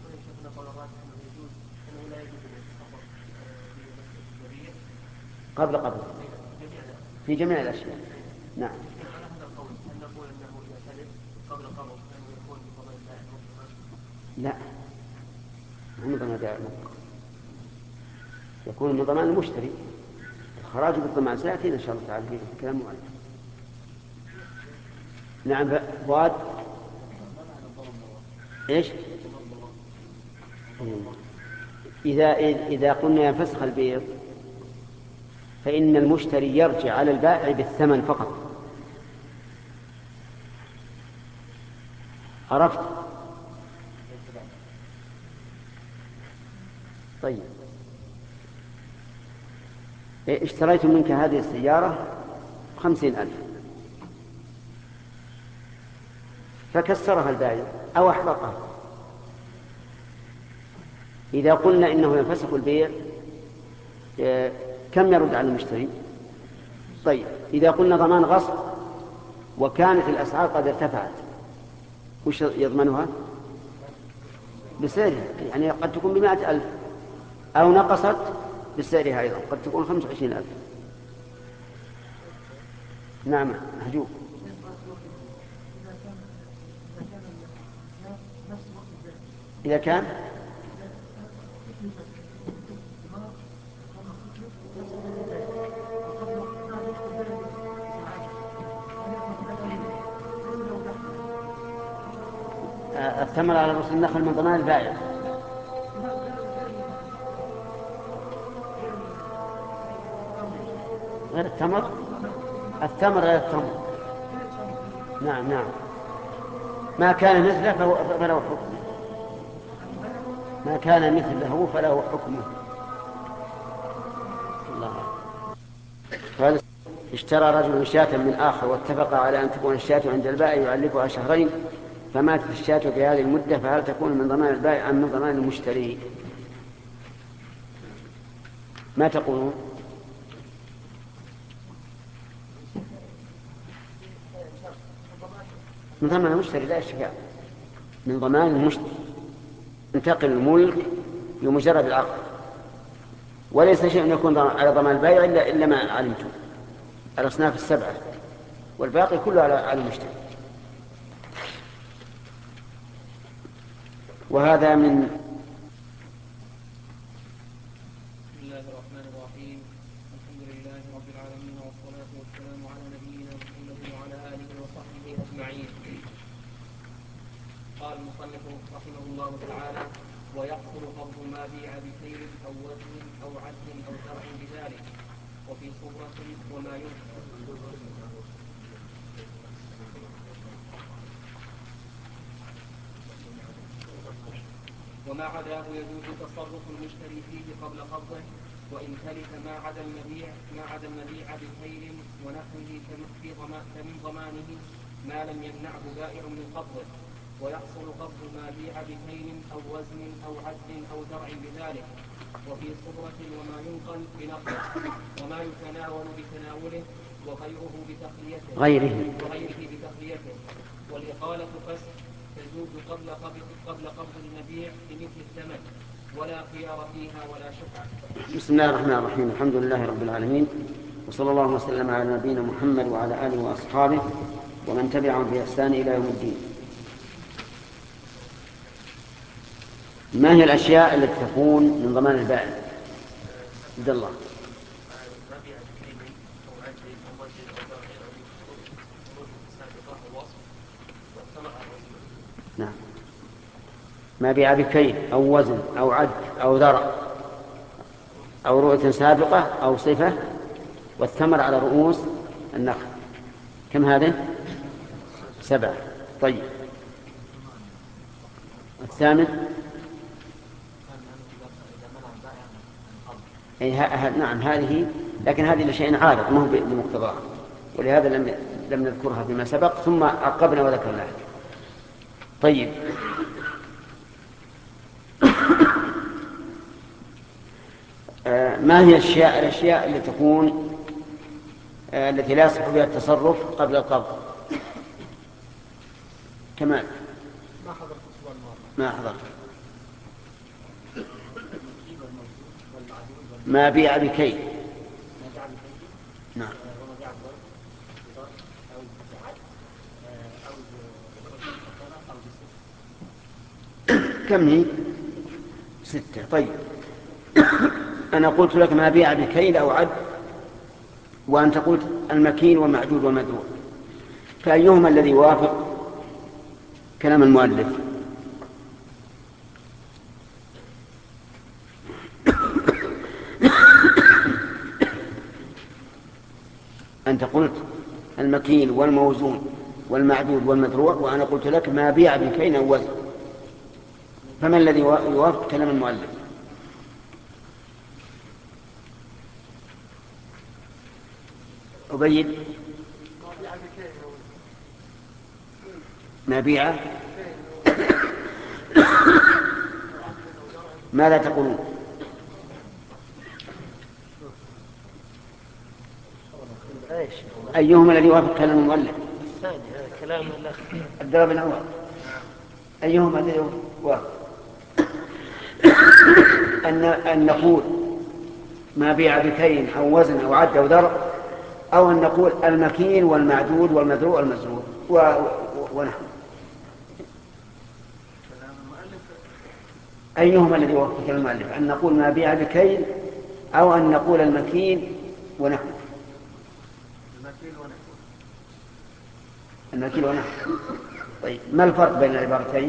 Speaker 1: قبل قبل في جميع الأشياء. نعم. لا، من ضمان البائع يكون من ضمان المشتري. الخراج بالضمان سيأتي إن شاء الله تعالى في كلام مؤلف. نعم. فؤاد إيش؟ إذا إذا قلنا ينفسخ البيع فإن المشتري يرجع على البائع بالثمن فقط. عرفت؟ طيب، اشتريت منك هذه السيارة خمسين ألف، فكسرها البائع أو أحرقها. إذا قلنا إنه ينفسخ البيع كم يرد على المشتري؟ طيب، إذا قلنا ضمان غصب وكانت الأسعار قد ارتفعت، وش يضمنها؟ بسعرها، يعني قد تكون بمائة ألف، أو نقصت بسعرها أيضا قد تكون خمسة وعشرين ألف. نعم محجوب. إذا كان الثمر على رؤوس النخل من ضمان البائع. غير التمر التمر غير التمر. نعم نعم، ما كان مثله فهو فله حكمه، ما كان مثله فله حكمه. الله. قال اشترى رجل شاة من آخر واتفق على أن تكون الشاة عند البائع يعلقها شهرين، فماتت الشاة في هذه المدة، فهل تكون من ضمان البائع أم من ضمان المشتري؟ ما تقولون؟ من ضمان المشتري لا اشتكاء، من ضمان المشتري ينتقل الملك بمجرد العقد، وليس شيء يكون على ضمان البائع إلا, إلا ما علمتم، الأصناف السبعة، والباقي كله على المشتري. وهذا من
Speaker 5: بسم الله الرحمن الرحيم. الحمد لله رب العالمين، والصلاة والسلام على نبينا محمد وعلى آله وصحبه أجمعين. قال المصنف رحمه الله تعالى: ويحصل قبض ما بيع بخير أو وزن أو عدل أو زرع بذلك، وفي صبرة وما ينفع. وما عداه يجوز تصرف المشتري فيه قبل قبضه، وإن تلف ما عدا المبيع ما عدا المبيع بخير ونحوه فمن ضمانه ما لم يمنعه بائع من قبضه، ويحصل قبض ما بيع بخير أو وزن أو عدل أو زرع بذلك، وفي صبرة وما ينقل بنقله، وما يتناول بتناوله، وغيره بتخليته
Speaker 1: غيره
Speaker 5: وغيره بتخليته. والإقالة فسخ تجوز قبل قبض قبل قبض المبيع بمثل الثمن، ولا خيار فيها ولا شفعة.
Speaker 1: بسم الله الرحمن الرحيم. الحمد لله رب العالمين، وصلى الله وسلم على نبينا محمد وعلى آله وأصحابه ومن تبعهم بإحسان إلى يوم الدين. ما هي الأشياء التي تكون من ضمان البائع؟ عبد الله. نعم، ما بيع بكيل أو وزن أو عد أو ذرع أو رؤية سابقة أو صفة، والثمر على رؤوس النخل. كم هذه؟ سبعة. طيب، الثامن؟ أي ها... نعم هذه، لكن هذه لشيء عارض ما هو بمقتضاه، ولهذا لم لم نذكرها فيما سبق، ثم عقبنا وذكرناها. طيب، آه ما هي الأشياء الأشياء التي تكون آه التي لا يصح بها التصرف قبل القبض؟ كمال.
Speaker 2: ما حضرت الأسبوع الماضي.
Speaker 1: ما حضرت. ما بيع بكيل. نعم. كم هي؟ ستة. طيب، أنا قلت لك ما بيع بكيل أو عد، وأنت قلت المكين والمعدود والمدروع، فأيهما الذي يوافق كلام المؤلف؟ أنت قلت المكين والموزون والمعدود والمدروع، وأنا قلت لك ما بيع بكيل أو وزن، فما الذي يوافق كلام المؤلف؟ أبيد. ما بيع. ماذا تقولون؟ أيهما الذي يوافق كلام المؤلف؟
Speaker 2: الثاني كلام الأخ.
Speaker 1: الجواب الأول. أيهما الذي يوافق؟ أن أن نقول ما بيع بكين أو وزن أو عد أو ذرع، أو أن نقول المكين والمعدود والمذروع والمزروع ونحن. أيهما الذي يوافق كلام المؤلف؟ أن نقول ما بيع بكين أو أن نقول المكين ونحن؟ المكين ونحن. طيب، ما الفرق بين العبارتين؟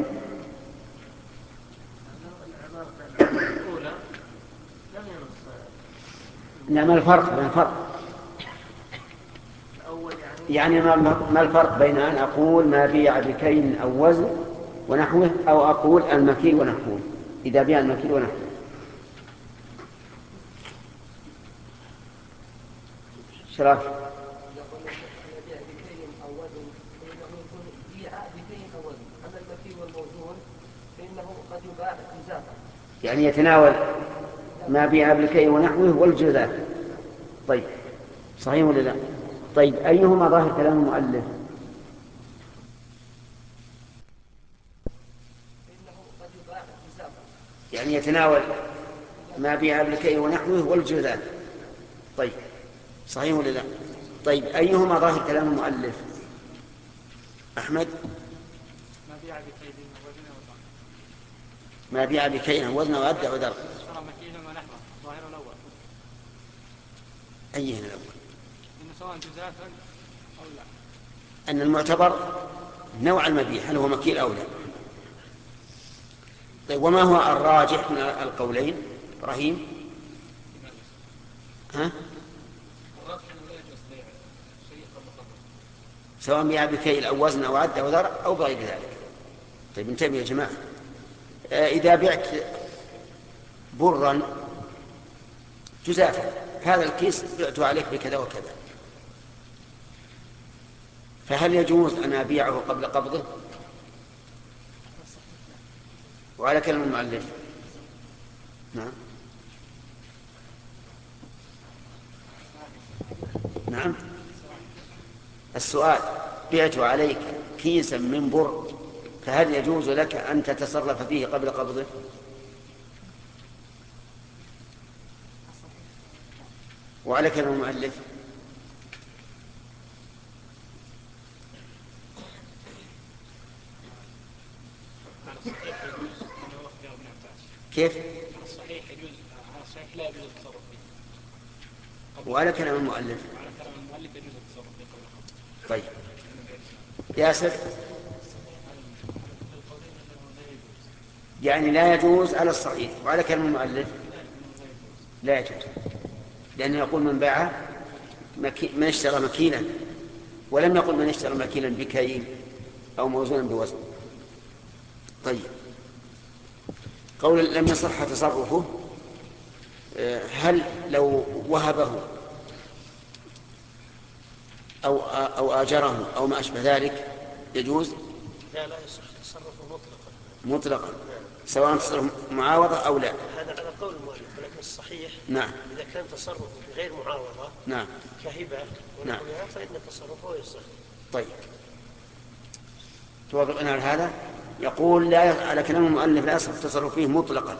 Speaker 2: الأولى لم ينص.
Speaker 1: نعم، الفرق بين الفرق.
Speaker 2: الأول
Speaker 1: يعني ما الفرق بين أن أقول ما بيع بكيل أو وزن ونحوه أو أقول المكيل ونحوه إذا بيع المكيل ونحوه؟ شراف يعني يتناول ما بيع بالكيل ونحوه والجزاف. طيب صحيح ولا لا؟ طيب أيهما ظاهر كلام المؤلف؟ يعني يتناول ما بيع بالكيل ونحوه والجزاف. طيب صحيح ولا لا؟ طيب أيهما ظاهر كلام المؤلف؟ أحمد.
Speaker 5: ما بيع بكيل وزن وضرب.
Speaker 1: ما بيع بكيل وزن وعد وضرب.
Speaker 5: اشترى مكيلا ونحوه ظاهر الأول.
Speaker 1: أيهن الأول؟
Speaker 5: إنه سواء جزافا أو لا.
Speaker 1: أن المعتبر نوع المبيع هل هو مكيل أو لا. طيب وما هو الراجح من القولين رحيم؟ ها؟ سواء بيع بكيل أو وزن أو عد أو ضرب أو بغير ذلك. طيب انتبهوا يا جماعة، آه إذا بعت برا جزافا هذا الكيس بعته عليك بكذا وكذا، فهل يجوز أن أبيعه قبل قبضه؟ وعلى كلام المؤلف نعم نعم. السؤال بعت عليك كيسا من بر فهل يجوز لك أن تتصرف فيه قبل قبضه؟ وعلى كلام المؤلف كيف؟
Speaker 5: الصحيح يجوز، الصحيح لا يجوز التصرف فيه.
Speaker 1: وعلى كلام المؤلف
Speaker 5: وعلى كلام المؤلف يجوز التصرف فيه قبل قبضه.
Speaker 1: طيب ياسر. يعني لا يجوز على الصحيح، وعلى كلام المؤلف لا يجوز، لأنه يقول من باع مكي... من اشترى مكيلا، ولم يقل من اشترى مكيلا بكيل أو موزونا بوزن. طيب قول لم يصح تصرفه، هل لو وهبه أو أو آجره أو ما أشبه ذلك يجوز؟
Speaker 2: لا لا يصح تصرفه مطلقا
Speaker 1: مطلقا سواء تصرف معاوضة أو لا.
Speaker 2: هذا على قول المؤلف، ولكن الصحيح
Speaker 1: نعم
Speaker 2: إذا كان تصرفه بغير معاوضة
Speaker 1: نعم
Speaker 2: كهبة
Speaker 1: نعم
Speaker 2: ونحوها فإن تصرفه يصح.
Speaker 1: طيب توافقنا على هذا؟ يقول لا ي... على كلام المؤلف لا يصح التصرف فيه مطلقا،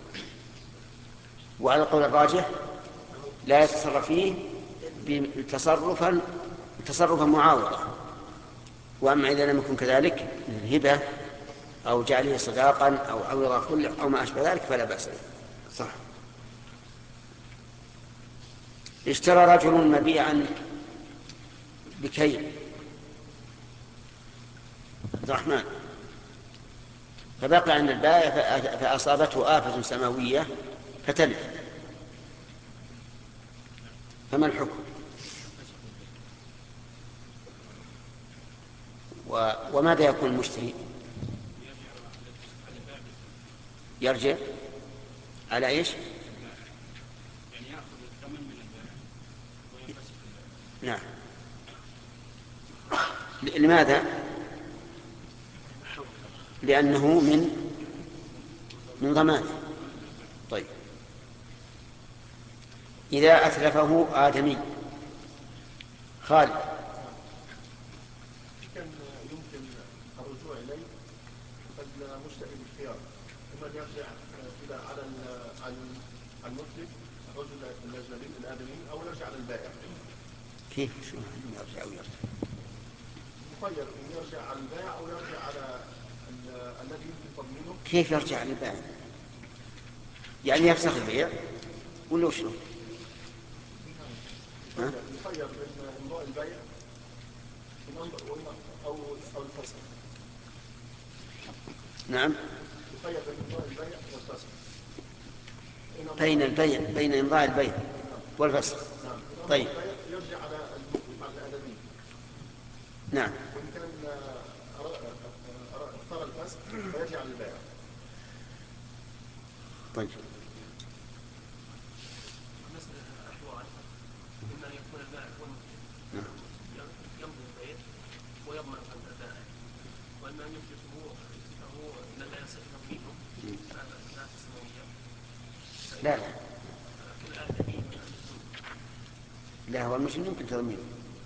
Speaker 1: وعلى القول الراجح لا يتصرف فيه تصرفا تصرفا معاوضة. وأما إذا لم يكن كذلك الهبة أو جعله صداقا أو عوض كل أو ما أشبه ذلك فلا بأس به. صح. اشترى رجل مبيعا بكيل عبد الرحمن فبقى عند البائع فأصابته آفة سماوية فتلف، فما الحكم؟ و... وماذا يكون المشتري؟ يرجع على ايش؟ نعم. لماذا؟ لأنه من من ضمان. طيب إذا أتلفه آدمي خالد
Speaker 6: يمكن الرجوع إليه فالمشتري بالخيار إما أن يرجع إلى على المتلف الرجل الأجنبي الآدمي أو يرجع على البائع.
Speaker 1: كيف شو يرجع ويرجع؟
Speaker 6: مخير إن يرجع على البائع أو يرجع على الذي يمكن تضمينه.
Speaker 1: كيف يرجع على البائع؟ يعني يفسخ البيع ولا شنو؟
Speaker 6: مخير بين إمضاء البيع أو أو الفسخ.
Speaker 1: نعم.
Speaker 6: مخير بين إمضاء البيع والفسخ.
Speaker 1: بين البيع بين إمضاء البيع والفسخ.
Speaker 6: نعم.
Speaker 1: طيب.
Speaker 6: يرجع على على الآدمي.
Speaker 1: نعم.
Speaker 6: وإن كان اختار الفسق فيرجع للبائع.
Speaker 1: طيب.
Speaker 2: مسألة الأحوال إما أن يكون البائع هو المشتري يمضي البيع ويضمن قلب البائع، وإما أن يفلسه فهو لا يصح تضمينه لا تسموية.
Speaker 1: لا لا لا هو المشي يمكن تضمينه.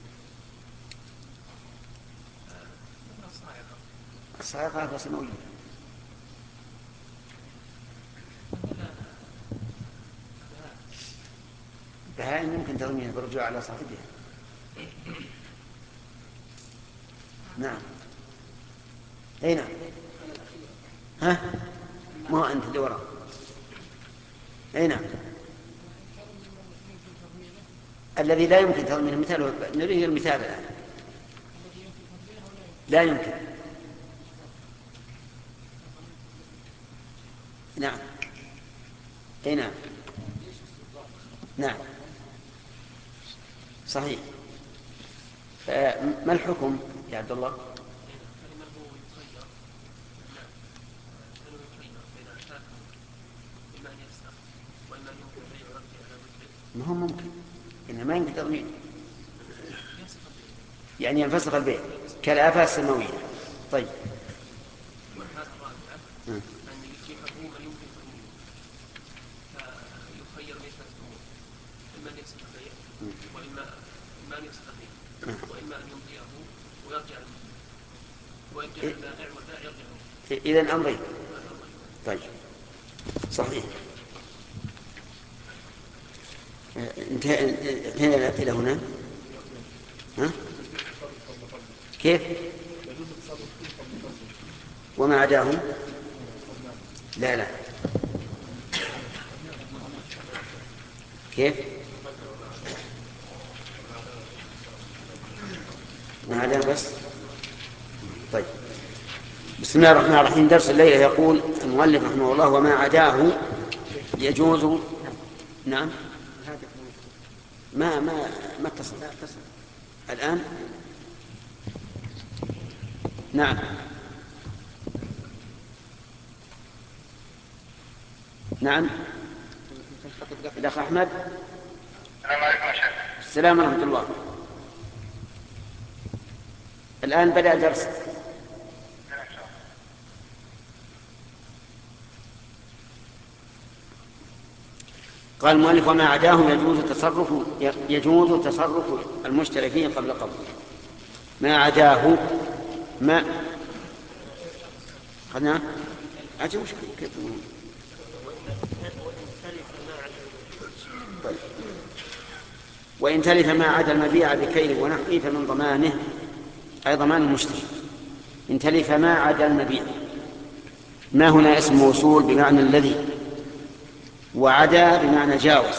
Speaker 1: الصاعقة هذا سنوية. بهائم يمكن تضمينها بالرجوع على صاحبها. نعم. أي نعم. ها؟ ما هو أنت اللي وراء. أي نعم. الذي لا يمكن تضمينه مثاله نريه المثال الآن. لا يمكن. نعم. أي نعم. نعم صحيح. ما الحكم يا عبد الله؟ ما هو ممكن إنه ما يمكن تضمين، يعني ينفسخ البيع كالآفة السماوية. طيب. م.
Speaker 2: وإما إما أن يستخدمه وإما أن يمضيه ويرجع ويرجع البائع والبائع يرجع.
Speaker 1: إذن أمرين. طيب صحيح. انتهينا إلى هنا. ها؟ كيف؟ وما عداه؟ لا لا. كيف؟ ما عداه بس. طيب. بسم الله الرحمن الرحيم. درس الليلة يقول المؤلف رحمه الله وما عداه يجوز. نعم. ما ما ما اتصل الآن. نعم. نعم. الأخ أحمد.
Speaker 3: السلام عليكم يا شيخ.
Speaker 1: السلام ورحمة الله. الآن بدأ الدرس. قال المؤلف وما عداه يجوز تصرف يجوز تصرف المشتري فيه قبل قبضه. ما عداه ما خذنا عجب مشكلة كيف طيب. وإن تلف ما عدا المبيع بكيل ونحوه فمن ضمانه أي ضمان المشتري. إن تلف ما عدا المبيع، ما هنا اسم موصول بمعنى الذي، وعدا بمعنى جاوز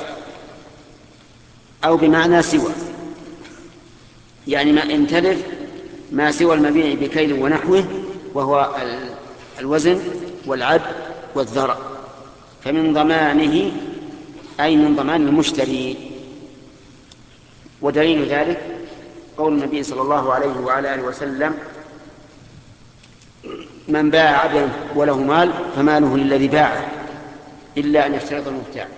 Speaker 1: أو بمعنى سوى، يعني ما إن تلف ما سوى المبيع بكيل ونحوه وهو الوزن والعد والذرع فمن ضمانه أي من ضمان المشتري. ودليل ذلك قول النبي صلى الله عليه وعلى آله وسلم من باع عبدا وله مال فماله للذي باعه إلا أن يشترط المبتاع.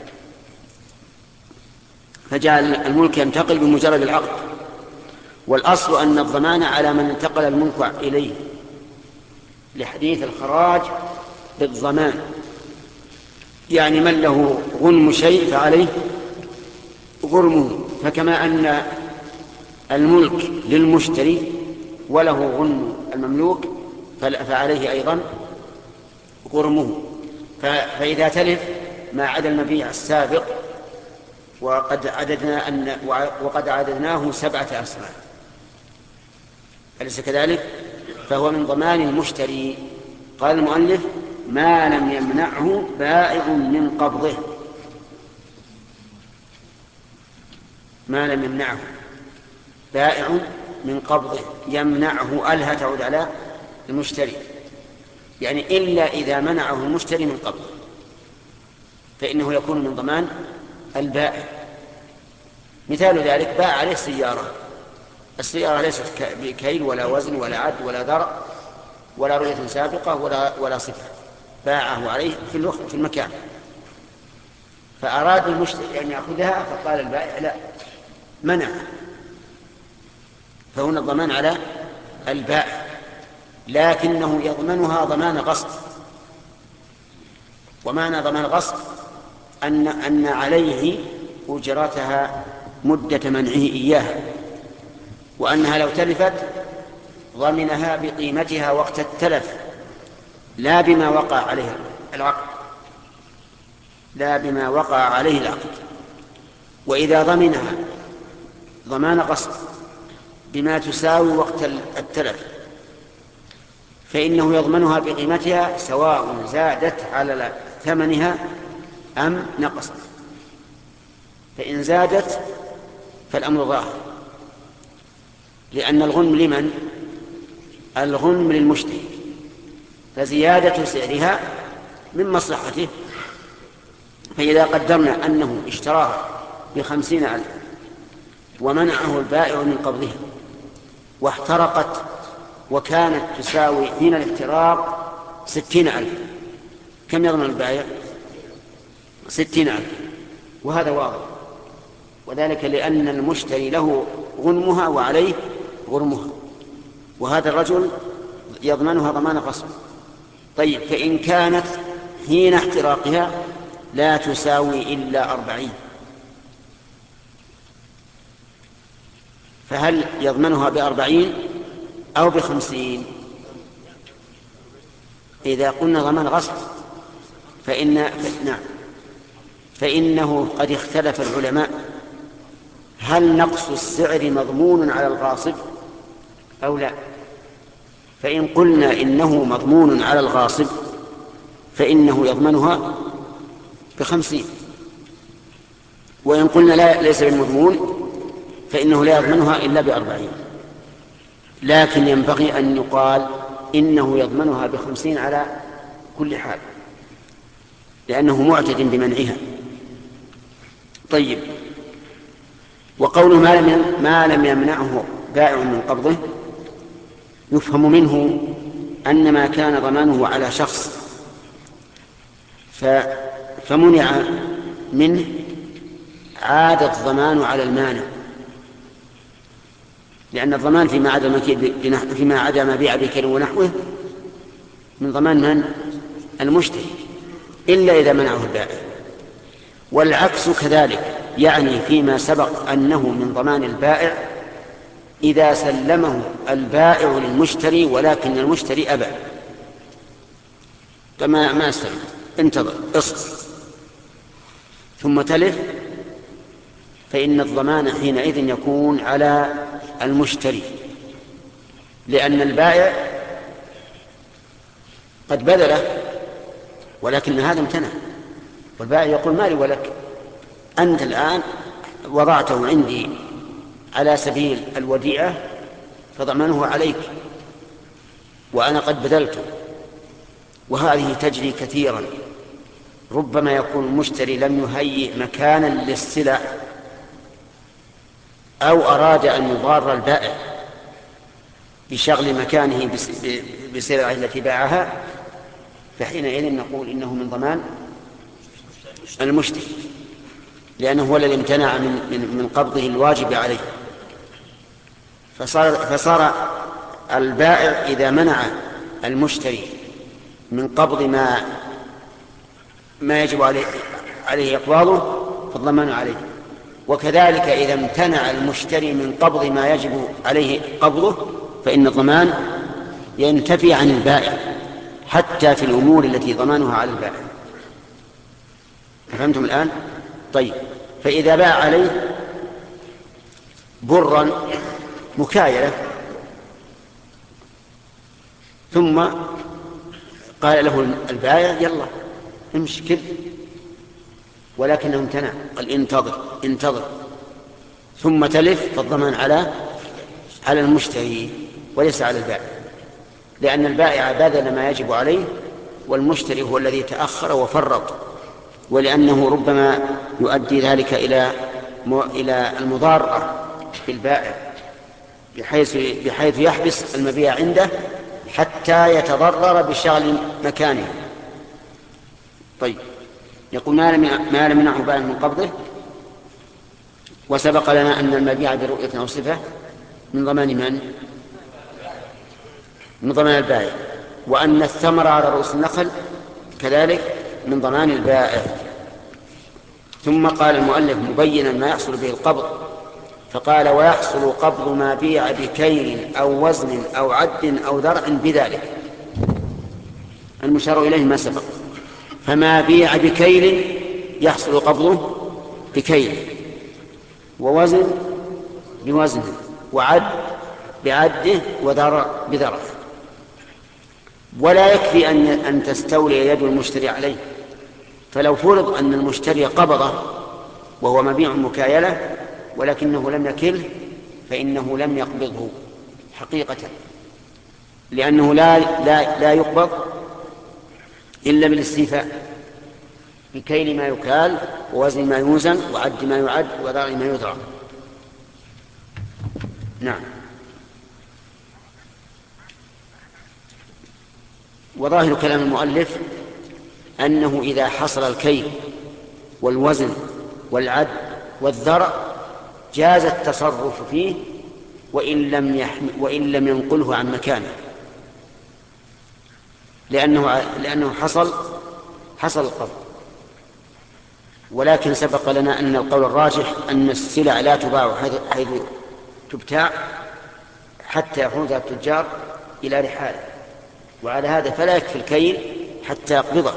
Speaker 1: فجعل الملك ينتقل بمجرد العقد، والأصل أن الضمان على من انتقل الملك إليه لحديث الخراج بالضمان، يعني من له غنم شيء فعليه غرمه، فكما أن الملك للمشتري وله غنم المملوك فعليه أيضا غرمه. فإذا تلف ما عدا المبيع السابق وقد عددنا أن وقد عددناه سبعة أسماء أليس كذلك؟ فهو من ضمان المشتري. قال المؤلف ما لم يمنعه بائع من قبضه، ما لم يمنعه بائع من قبضه، يمنعه ألها تعود على المشتري، يعني إلا إذا منعه المشتري من قبضه فإنه يكون من ضمان البائع. مثال ذلك باع عليه سيارة السيارة ليست بكيل ولا وزن ولا عد ولا درع ولا رؤية سابقة ولا ولا صفة، باعه عليه في الوقت في المكان، فأراد المشتري أن يأخذها فقال البائع لا، منع، فهنا الضمان على البائع، لكنه يضمنها ضمان غصب. ومعنى ضمان غصب أن أن عليه أجرتها مدة منعه إياها، وأنها لو تلفت ضمنها بقيمتها وقت التلف لا بما وقع عليه العقد، لا بما وقع عليه العقد. وإذا ضمنها ضمان غصب بما تساوي وقت التلف فإنه يضمنها بقيمتها سواء زادت على ثمنها أم نقصت. فإن زادت فالأمر ظاهر، لأن الغنم لمن؟ الغنم للمشتري، فزيادة سعرها من مصلحته. فإذا قدرنا أنه اشتراها بخمسين ألف ومنعه البائع من قبضها واحترقت وكانت تساوي حين الاحتراق ستين ألف، كم يضمن البائع؟ ستين ألف، وهذا واضح، وذلك لأن المشتري له غنمها وعليه غرمها، وهذا الرجل يضمنها ضمان غصب. طيب، فإن كانت حين احتراقها لا تساوي إلا أربعين، فهل يضمنها بأربعين أو بخمسين؟ إذا قلنا ضمان غصب فإن نعم فإنه قد اختلف العلماء هل نقص السعر مضمون على الغاصب أو لا. فإن قلنا إنه مضمون على الغاصب فإنه يضمنها بخمسين، وإن قلنا لا ليس بالمضمون فإنه لا يضمنها إلا بأربعين. لكن ينبغي أن يقال إنه يضمنها بخمسين على كل حال، لأنه معتد بمنعها. طيب، وقول ما لم ما لم يمنعه بائع من قبضه يفهم منه أن ما كان ضمانه على شخص فمنع منه عاد الضمان على المانع، لأن الضمان فيما عدا فيما عدا مبيع بكيل ونحوه من ضمان من؟ المشتري، إلا إذا منعه البائع. والعكس كذلك، يعني فيما سبق أنه من ضمان البائع إذا سلمه البائع للمشتري ولكن المشتري أبى، فما ما استلم، انتظر اصبر ثم تلف، فإن الضمان حينئذ يكون على المشتري، لأن البائع قد بذله ولكن هذا امتنع، والبائع يقول مالي ولك، أنت الآن وضعته عندي على سبيل الوديعة فضمنه عليك وأنا قد بذلته. وهذه تجري كثيرا، ربما يكون المشتري لم يهيئ مكانا للسلع أو أراد أن يضار البائع بشغل مكانه بسلعه التي باعها، فحينئذ نقول إنه من ضمان المشتري، لأنه هو الذي امتنع من, من, من قبضه الواجب عليه. فصار, فصار البائع إذا منع المشتري من قبض ما ما يجب عليه, عليه إقباضه فالضمان عليه. وكذلك إذا امتنع المشتري من قبض ما يجب عليه قبضه فإن الضمان ينتفي عن البائع حتى في الأمور التي ضمانها على البائع. فهمتم الآن؟ طيب، فإذا باع عليه برا مكايلة ثم قال له البائع يلا امشي كذ، ولكنه امتنع، قال انتظر انتظر ثم تلف، فالضمان على على المشتري وليس على البائع، لأن البائع بذل ما يجب عليه والمشتري هو الذي تأخر وفرط، ولأنه ربما يؤدي ذلك إلى إلى المضارة بالبائع بحيث, بحيث يحبس المبيع عنده حتى يتضرر بشغل مكانه. طيب، يقول ما لم ما لم يمنعه بائع من قبضه. وسبق لنا أن المبيع برؤية أو صفة من ضمان من؟ من ضمان البائع، وأن الثمر على رؤوس النخل كذلك من ضمان البائع. ثم قال المؤلف مبينا ما يحصل به القبض، فقال ويحصل قبض ما بيع بكيل أو وزن أو عد أو ذرع بذلك. المشار إليه ما سبق. فما بيع بكيل يحصل قبضه بكيل، ووزن بوزنه، وعد بعده، وذرع بذرع. ولا يكفي أن أن تستولي يد المشتري عليه. فلو فرض أن المشتري قبضه وهو مبيع مكايلة ولكنه لم يكله، فإنه لم يقبضه حقيقة، لأنه لا, لا, لا يقبض إلا بالاستيفاء بكيل ما يكال، ووزن ما يوزن، وعد ما يعد، وذرع ما يذرع. نعم. وظاهر كلام المؤلف أنه إذا حصل الكيل والوزن والعد والذرع جاز التصرف فيه وإن لم, يحم... وإن لم ينقله عن مكانه، لأنه, لأنه حصل حصل القبض. ولكن سبق لنا أن القول الراجح أن السلع لا تباع حيث تبتاع حتى يحوزها التجار إلى رحاله، وعلى هذا فلا يكفي الكيل حتى يقبضه.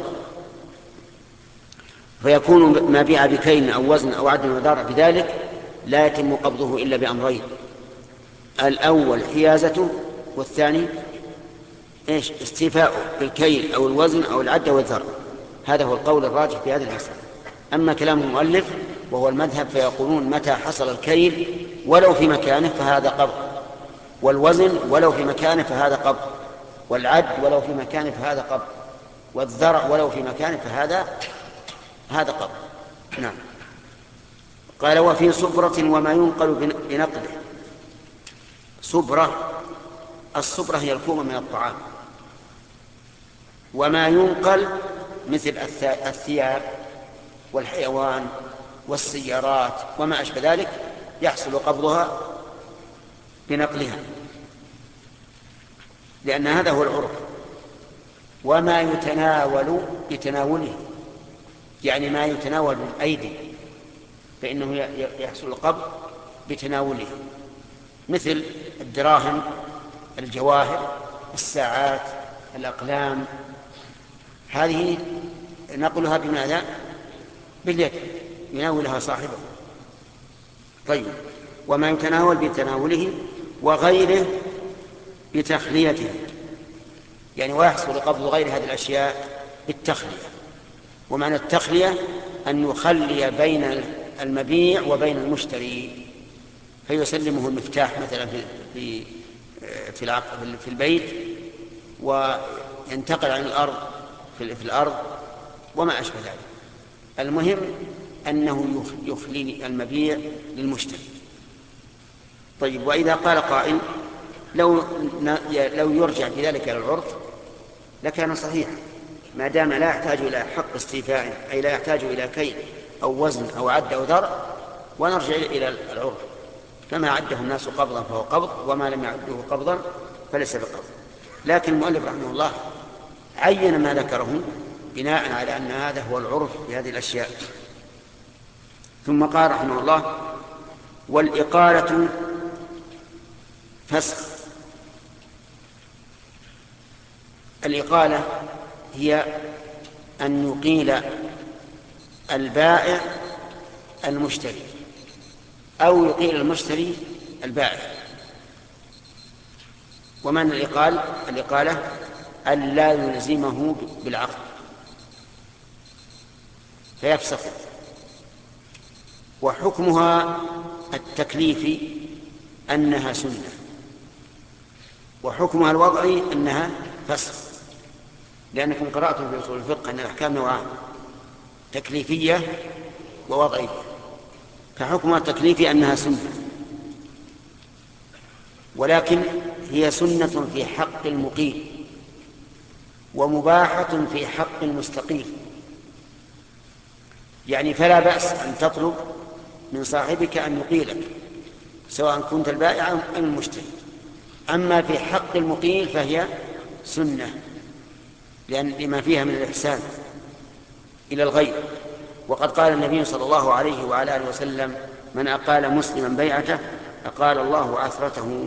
Speaker 1: فيكون ما بيع بكيل أو وزن أو عدل وذرع بذلك لا يتم قبضه إلا بأمرين: الأول حيازته، والثاني إيش؟ استيفاؤه بالكيل أو الوزن أو العد والذرع. هذا هو القول الراجح في هذه المسألة. أما كلام المؤلف وهو المذهب فيقولون متى حصل الكيل ولو في مكانه فهذا قبض، والوزن ولو في مكانه فهذا قبض، والعد ولو في مكانه فهذا قبض، والذرع ولو في مكانه فهذا هذا قبض. نعم. قال وفي صبرة وما ينقل بنقله. صبرة، الصبرة هي الكومة من الطعام، وما ينقل مثل الثياب والحيوان والسيارات وما أشبه ذلك يحصل قبضها بنقلها، لأن هذا هو العرف. وما يتناول بتناوله، يعني ما يتناول بالأيدي فإنه يحصل القبض بتناوله، مثل الدراهم، الجواهر، الساعات، الأقلام، هذه نقلها بماذا؟ باليد، يناولها صاحبه. طيب، وما يتناول بتناوله وغيره بتخليته، يعني ويحصل قبض غير هذه الأشياء بالتخلية. ومعنى التخلية أن يخلي بين المبيع وبين المشتري، فيسلمه المفتاح مثلا في في في البيت وينتقل عن الأرض في الأرض وما أشبه ذلك. المهم أنه يخلي المبيع للمشتري. طيب، وإذا قال قائل لو لو يرجع بذلك إلى العرف لكان صحيحا، ما دام لا يحتاج إلى حق استيفاء، أي لا يحتاج إلى كيل أو وزن أو عد أو ذرع، ونرجع إلى العرف. فما عده الناس قبضا فهو قبض، وما لم يعده قبضا فليس بقبض. لكن المؤلف رحمه الله عين ما ذكره بناء على أن هذا هو العرف في هذه الأشياء. ثم قال رحمه الله: والإقالة فسخ. الإقالة هي أن يقيل البائع المشتري أو يقيل المشتري البائع. ومن الإقال الإقالة أن لا يلزمه بالعقد فيفسخ. وحكمها التكليفي أنها سنة، وحكمها الوضعي أنها فسخ، لأنكم قرأتم في أصول الفقه أن الأحكام نوعان: تكليفية ووضعية. فحكمها التكليفي أنها سنة، ولكن هي سنة في حق المقيم ومباحة في حق المستقيل. يعني فلا بأس أن تطلب من صاحبك أن يقيلك سواء كنت البائع أم المشتري. أما في حق المقيل فهي سنة لأن لما فيها من الإحسان إلى الغير. وقد قال النبي صلى الله عليه وعلى آله وسلم: من أقال مسلما بيعته أقال الله عثرته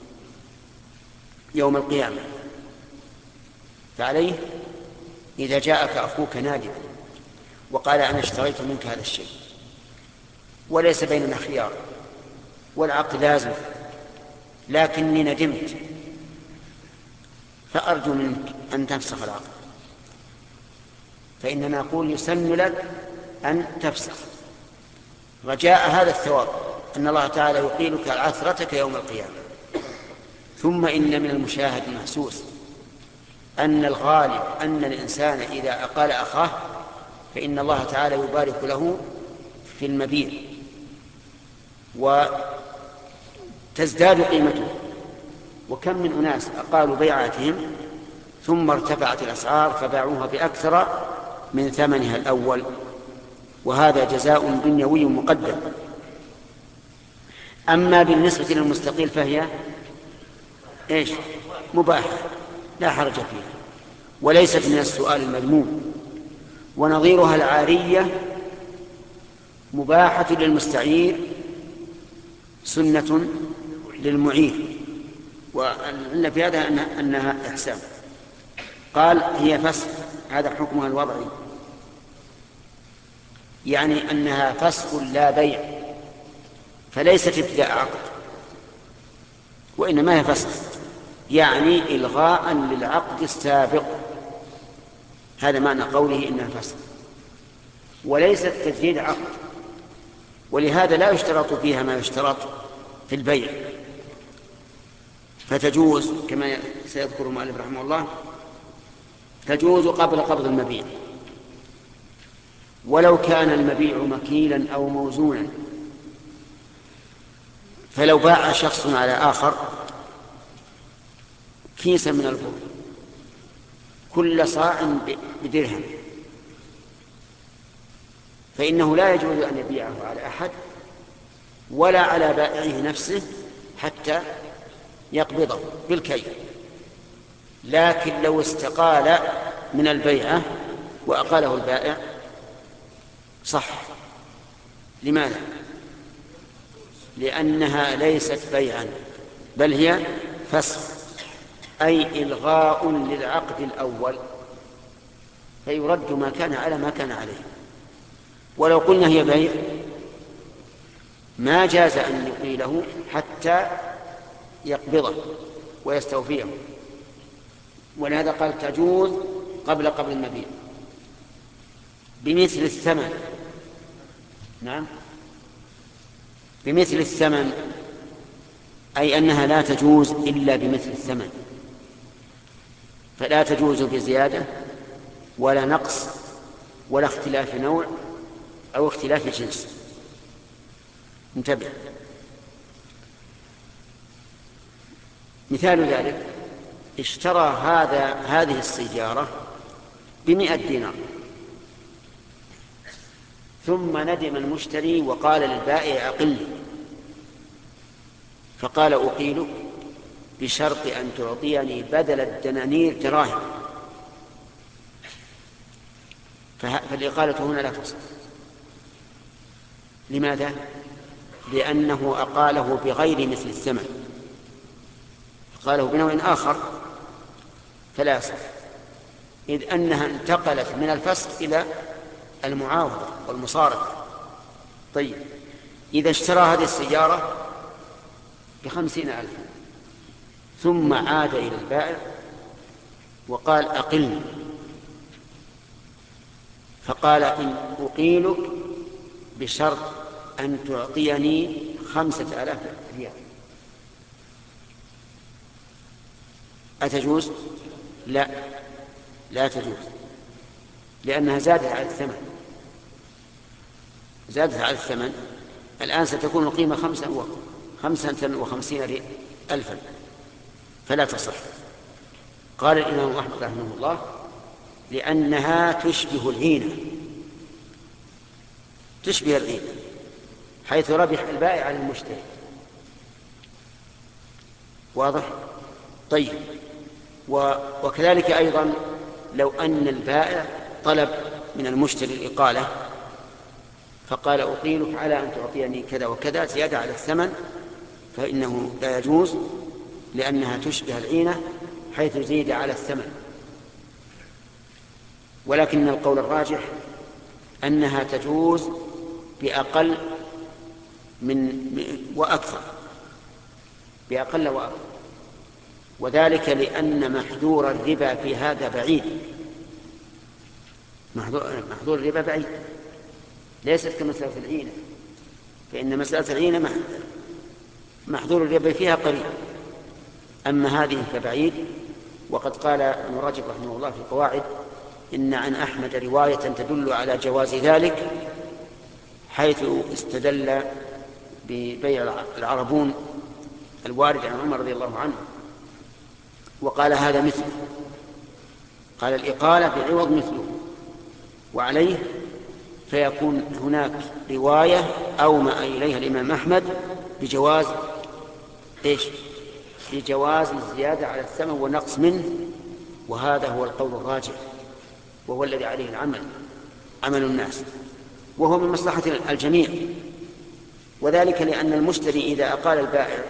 Speaker 1: يوم القيامة. فعليه إذا جاءك أخوك نادما وقال: أنا اشتريت منك هذا الشيء وليس بيننا خيار والعقد لازم لكني ندمت، فأرجو منك أن تفسخ العقد، فإننا نقول: يسن لك أن تفسخ رجاء هذا الثواب أن الله تعالى يقيلك عثرتك يوم القيامة. ثم إن من المشاهد المحسوس أن الغالب أن الإنسان إذا أقال أخاه فإن الله تعالى يبارك له في المبيع وتزداد قيمته. وكم من أناس أقالوا بيعاتهم ثم ارتفعت الأسعار فباعوها بأكثر من ثمنها الأول، وهذا جزاء دنيوي مقدم. أما بالنسبة للمستقيل فهي إيش؟ مباحة لا حرج فيها وليست من السؤال المذموم. ونظيرها العارية مباحة للمستعير سنة للمعير، وأن في هذا أنها إحسان. قال: هي فسخ، هذا حكمها الوضعي، يعني أنها فسخ لا بيع، فليست ابتداء عقد وإنما هي فسخ، يعني إلغاء للعقد السابق. هذا معنى قوله إنها فسخ، وليست تجديد عقد. ولهذا لا يشترط فيها ما يشترط في البيع، فتجوز كما سيذكر المؤلف رحمه الله تجوز قبل قبض المبيع، ولو كان المبيع مكيلا أو موزونا. فلو باع شخص على آخر كيسا من البر كل صاع بدرهم، فإنه لا يجوز أن يبيعه على أحد ولا على بائعه نفسه حتى يقبضه بالكيل. لكن لو استقال من البيعة وأقاله البائع صح. لماذا؟ لأنها ليست بيعا بل هي فسخ، أي إلغاء للعقد الأول، فيرد ما كان على ما كان عليه. ولو قلنا هي بيع ما جاز أن يقيله حتى يقبضه ويستوفيه، ولهذا قال تجوز قبل قبل المبيع بمثل الثمن. نعم، بمثل الثمن، أي أنها لا تجوز إلا بمثل الثمن، فلا تجوز بزيادة ولا نقص ولا اختلاف نوع أو اختلاف جنس. انتبه. مثال ذلك: اشترى هذا هذه السيارة بمئة دينار، ثم ندم المشتري وقال للبائع: أقلني، فقال: أقيلك بشرط أن تعطيني بدل الدنانير دراهم. فالإقالة هنا لا تصح. لماذا؟ لأنه أقاله بغير مثل الثمن، قاله بنوع آخر فلا يصح، إذ أنها انتقلت من الفسخ إلى المعاوضة والمصارفة. طيب، إذا اشترى هذه السيارة بخمسين ألف ثم عاد إلى البائع وقال: أقلني، فقال: إن أقيلك بشرط أن تعطيني خمسة آلاف ريال، أتجوز؟ لا، لا تجوز، لأنها زادت على الثمن، زادت على الثمن. الآن ستكون القيمة خمسة خمسة وخمسين ألفا فلا تصح. قال الإمام أحمد رحمه الله لأنها تشبه العينة، تشبه العينة حيث ربح البائع على المشتري. واضح؟ طيب. وكذلك أيضا لو أن البائع طلب من المشتري الإقالة فقال أقيلك على أن تعطيني كذا وكذا زيادة على الثمن، فإنه لا يجوز لأنها تشبه العينة حيث زيد على الثمن. ولكن القول الراجح أنها تجوز بأقل من وأكثر، بأقل وأكثر، وذلك لأن محذور الربا في هذا بعيد. محذور الربا بعيد، ليست كمسألة العينة، فإن مسألة العينة محذور الربا فيها قريب، أما هذه فبعيد. وقد قال ابن رجب رحمه الله في القواعد إن عن أحمد رواية تدل على جواز ذلك، حيث استدل ببيع العربون الوارد عن عمر رضي الله عنه وقال هذا مثله، قال الإقالة بعوض مثله، وعليه فيكون هناك رواية أومأ إليها الإمام أحمد بجواز إيش؟ بجواز الزيادة على الثمن والنقص منه، وهذا هو القول الراجح وهو الذي عليه العمل عمل الناس، وهو من مصلحة الجميع. وذلك لأن المشتري إذا أقال البائع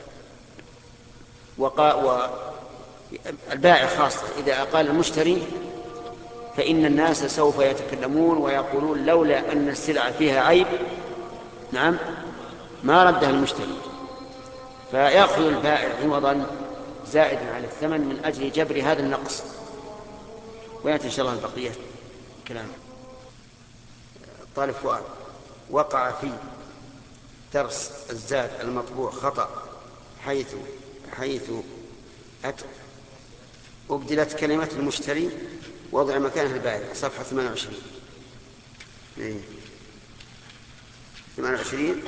Speaker 1: وقا و... البائع خاصة إذا أقال المشتري فإن الناس سوف يتكلمون ويقولون لولا أن السلعة فيها عيب نعم ما ردها المشتري، فيأخذ البائع عوضا زائدا على الثمن من أجل جبر هذا النقص. ويأتي إن شاء الله البقية كلام. طالب فؤاد وقع في درس الزاد المطبوع خطأ حيث حيث أت... أبدلت كلمة المشتري وضع مكانها البائع، صفحة ثمانية وعشرين. إيه. ثمانية وعشرين.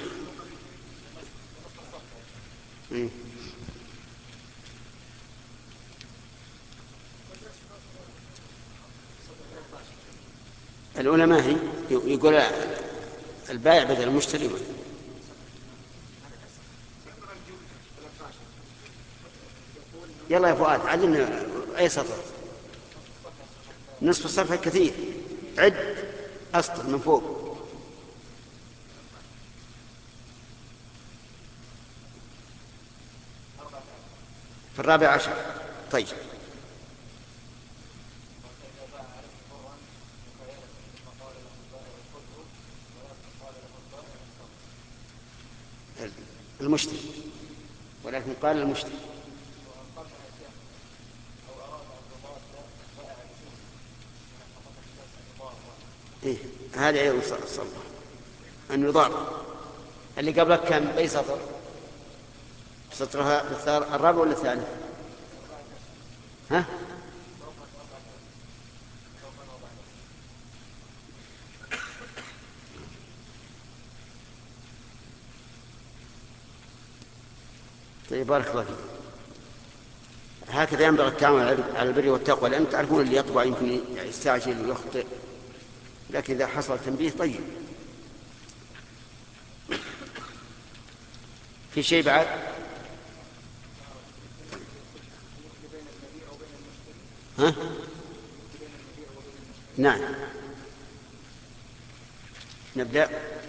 Speaker 1: إيه. الأولى ما هي؟ يقول البائع بدل المشتري. يلا يا فؤاد علمنا أي سطر. نصف الصفحة كثير، عد أسطر من فوق. في الرابع عشر. طيب. المشتري، ولكن قال المشتري. إيه هذا أيضا صلح أن يضار. اللي قبلك كان بأي سطر؟ سطرها الرابع ولا الثاني؟ ها؟ طيب بارك الله فيك. هكذا ينبغي التعامل على البر والتقوى، لأن تعرفون اللي يطبع يمكن يستعجل ويخطئ، لكن إذا حصل تنبيه طيب. في شيء بعد؟ ها؟ نعم نبدأ.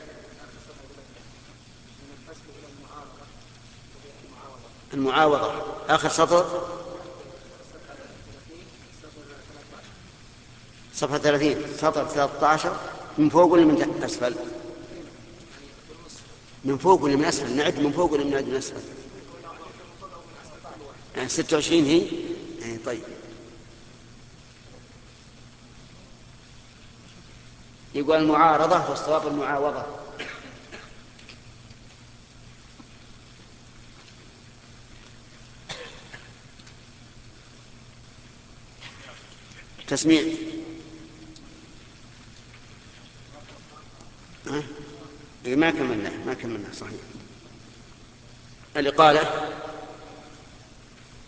Speaker 1: المعاوضة آخر سطر صفحة ثلاثين سطر ثلاثة عشر. من فوق ولا من أسفل؟ من فوق ولا من أسفل؟ نعد من فوق ولا نعد من أسفل؟ يعني ستة وعشرين هي؟ يعني طيب. يقول المعارضة والصواب المعاوضة. تسميع. ها؟ ما كملنا ما كملنا صحيح. الإقالة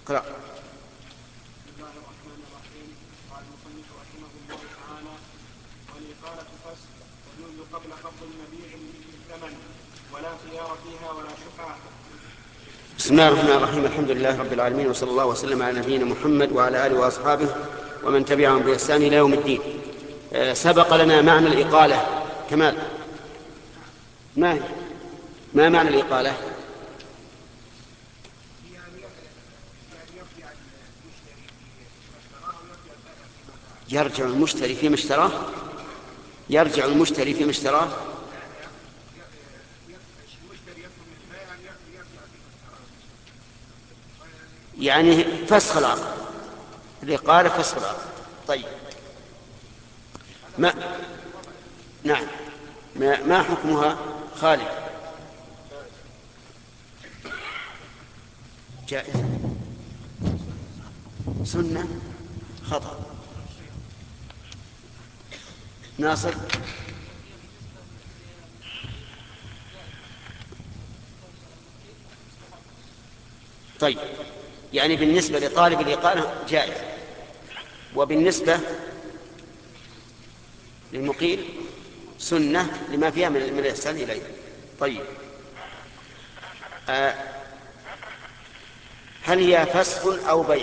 Speaker 1: اقرأ.
Speaker 5: بسم الله الرحمن الرحيم. قال المصنف رحمه الله تعالى: والإقالة فسق تجوز قبل قبض المبيع بالثمن ولا خيار فيها ولا شفعة.
Speaker 1: بسم الله الرحمن الرحيم. الحمد لله رب العالمين، وصلى الله وسلم على نبينا محمد وعلى آله وأصحابه ومن تبعهم بإحسان إلى يوم الدين. أه سبق لنا معنى الإقالة. كمال، ما ما معنى الإقالة؟ يرجع المشتري فيما اشتراه يرجع المشتري فيما اشتراه يعني فسخ العقد. الإقالة فسخ العقد. طيب، ما نعم ما, ما حكمها خالد؟ جائز، سنة، خطأ. ناصر. طيب، يعني بالنسبة لطالب الإقالة جائز، وبالنسبة للمقيل سنة لما فيها من الإحسان إليه. طيب، آه هل هي فسخ أو بيع؟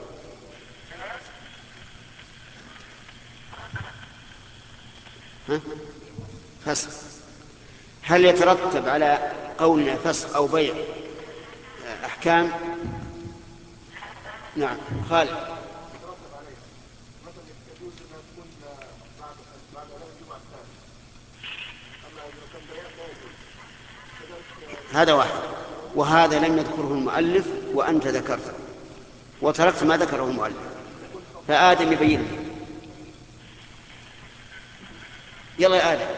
Speaker 1: ها؟ فسخ. هل يترتب على قولنا فسخ أو بيع أحكام؟ نعم خالد. هذا واحد، وهذا لم يذكره المؤلف وأنت ذكرته وتركت ما ذكره المؤلف، فآدم يبينه. يلا يا آدم.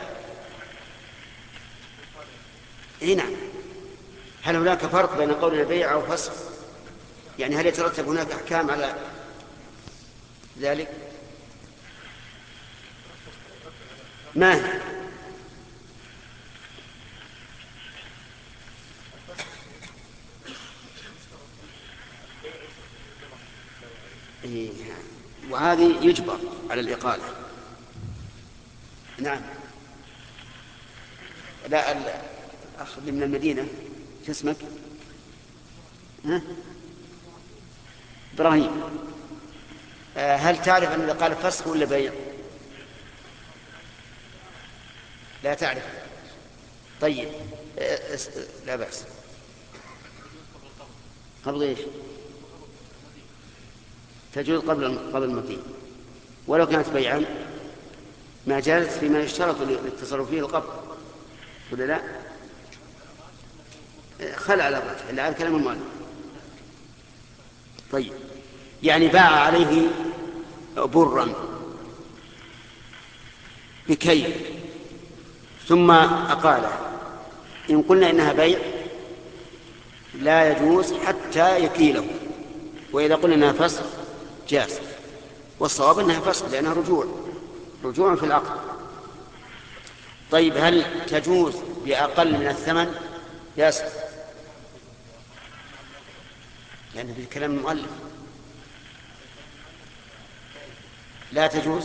Speaker 1: اي نعم. هل هناك فرق بين قول البيع أو فسخ؟ يعني هل يترتب هناك أحكام على ذلك؟ ما هي؟ إيه. وهذه يجبر على الإقالة. نعم. لا، الأخ من المدينة، شو اسمك؟ ها؟ إبراهيم. هل تعرف أن الإقالة فسخ ولا بيع؟ لا تعرف. طيب، لا بأس. قبل إيش؟ تجوز قبل قبل المبيع، ولو كانت بيعا ما جازت فيما يشترط للتصرف فيه القبض، ولا لا؟ خلع على الرجح، إلا على كلام المؤلف. طيب، يعني باع عليه برا بكيل ثم أقاله، إن قلنا إنها بيع لا يجوز حتى يكيله، وإذا قلنا إنها فسخ جاز، والصواب إنها فسخ لأنها رجوع رجوع في العقد. طيب، هل تجوز بأقل من الثمن؟ ياسر، لأن في كلام المؤلف لا تجوز.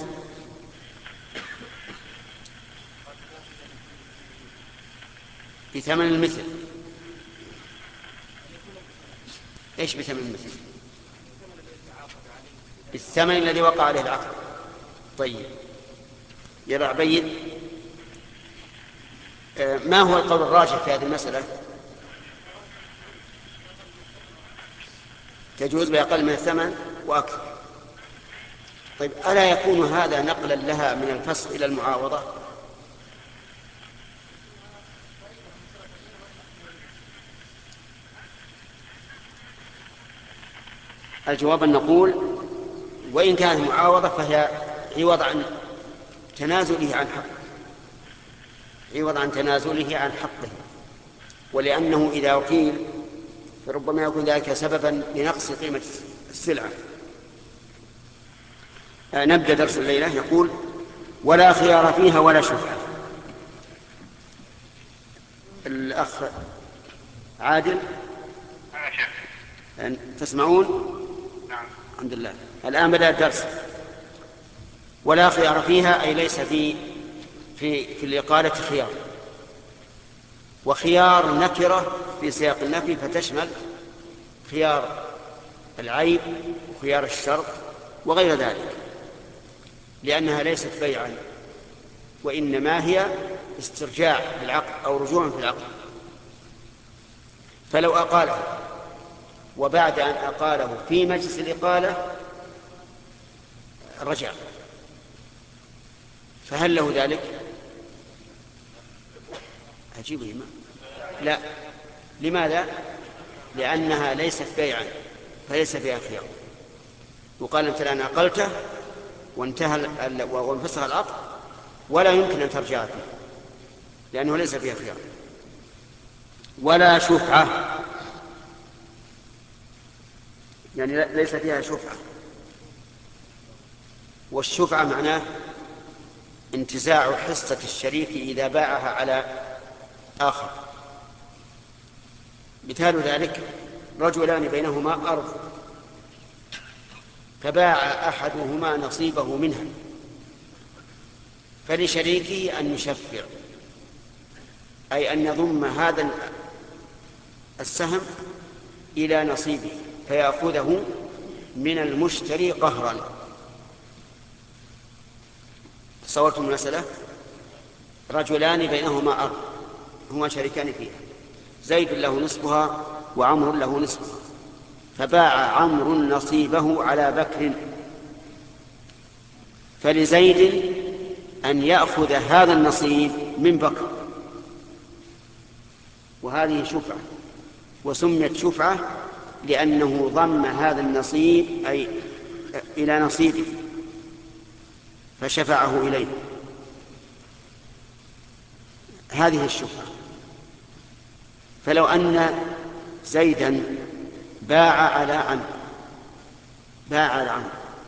Speaker 1: بثمن المثل. ايش بثمن المثل؟ بالثمن الذي وقع عليه العقد. طيب يا عبيد، ما هو القول الراجح في هذه المسألة؟ تجوز بأقل من الثمن وأكثر. طيب، ألا يكون هذا نقلا لها من الفسخ إلى المعاوضة؟ الجواب أن نقول وإن كانت معاوضة فهي عوض عن تنازله عن حقه عوض عن تنازله عن حقه ولأنه إذا قيل فربما يكون ذلك سببا لنقص قيمة السلعة. نبدأ درس الليلة. يقول: ولا خيار فيها ولا شفعة. الأخ عادل تسمعون؟
Speaker 3: نعم.
Speaker 1: الحمد لله. الآن بدأ الدرس. ولا خيار فيها أي ليس في في في الإقالة خيار. وخيار نكرة في سياق النفي فتشمل خيار العيب وخيار الشرط وغير ذلك، لأنها ليست بيعا وإنما هي استرجاع في العقد أو رجوع في العقد. فلو أقاله وبعد أن أقاله في مجلس الإقالة رجع، فهل له ذلك؟ عجيب لما؟ لا. لماذا؟ لأنها ليست بيعا فليس فيها خيار. وقال أنت الآن أقلته وانتهى وانفسخ العقد ولا يمكن أن ترجع فيه لأنه ليس فيها خيار. ولا شفعة، يعني ليس فيها شفعة. والشفعة معناه انتزاع حصة الشريك إذا باعها على آخر. مثال ذلك رجلان بينهما أرض فباع أحدهما نصيبه منها، فلشريكه أن يشفع، أي أن يضم هذا السهم إلى نصيبه فيأخذه من المشتري قهرا. تصورتم المسألة؟ رجلان بينهما أرض هما شريكان فيها، زيد له نصفها وعمر له نصفها، فباع عمرو نصيبه على بكر، فلزيد أن يأخذ هذا النصيب من بكر، وهذه شفعة. وسميت شفعة لأنه ضم هذا النصيب أي إلى نصيبه فشفعه إليه. هذه الشفعة. فلو أن زيدا باع على عمرو باع على عمرو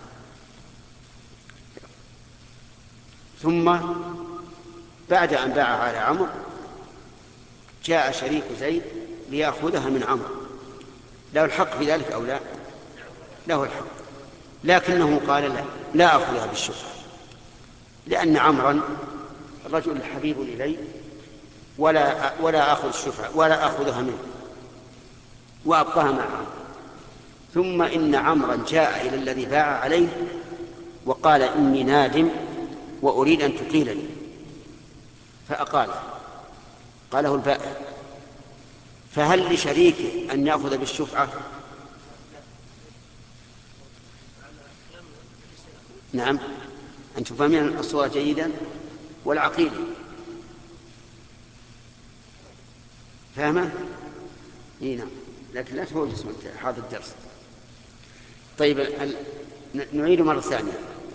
Speaker 1: ثم بعد أن باع على عمرو جاء شريك زيد ليأخذها من عمرو، له الحق في ذلك أو لا؟ له الحق، لكنه قال لا لا أخذها بالشفعة لأن عمرا رجل حبيب إلي ولا ولا أخذ الشفعة ولا أخذها منه وأبقاها مع عمرو. ثم إن عمرا جاء إلى الذي باع عليه وقال إني نادم وأريد أن تقيلني، فأقاله قاله البائع. فهل لشريكه أن يأخذ بالشفعة؟ نعم. أنتم فاهمين الصورة جيدا والعقيدة فاهمة؟ إيه نعم، لكن لا تفوت اسم هذا الدرس. طيب ال... نعيد مرة ثانية.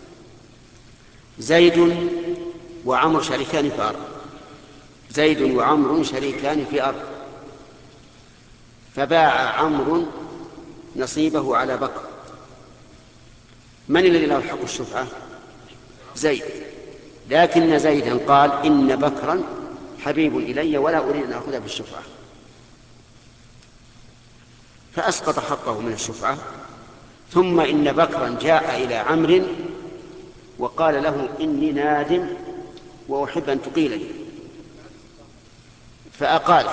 Speaker 1: زيد وعمر شريكان في أرض، زيد وعمر شريكان في أرض، فباع عمرو نصيبه على بكر. من الذي له حق الشفعة؟ زيد، لكن زيدا قال إن بكرا حبيب إلي ولا أريد أن أخذها بالشفعة، فأسقط حقه من الشفعة. ثم إن بكرا جاء إلى عمرو وقال له إني نادم وأحب أن تقيلني، فأقاله.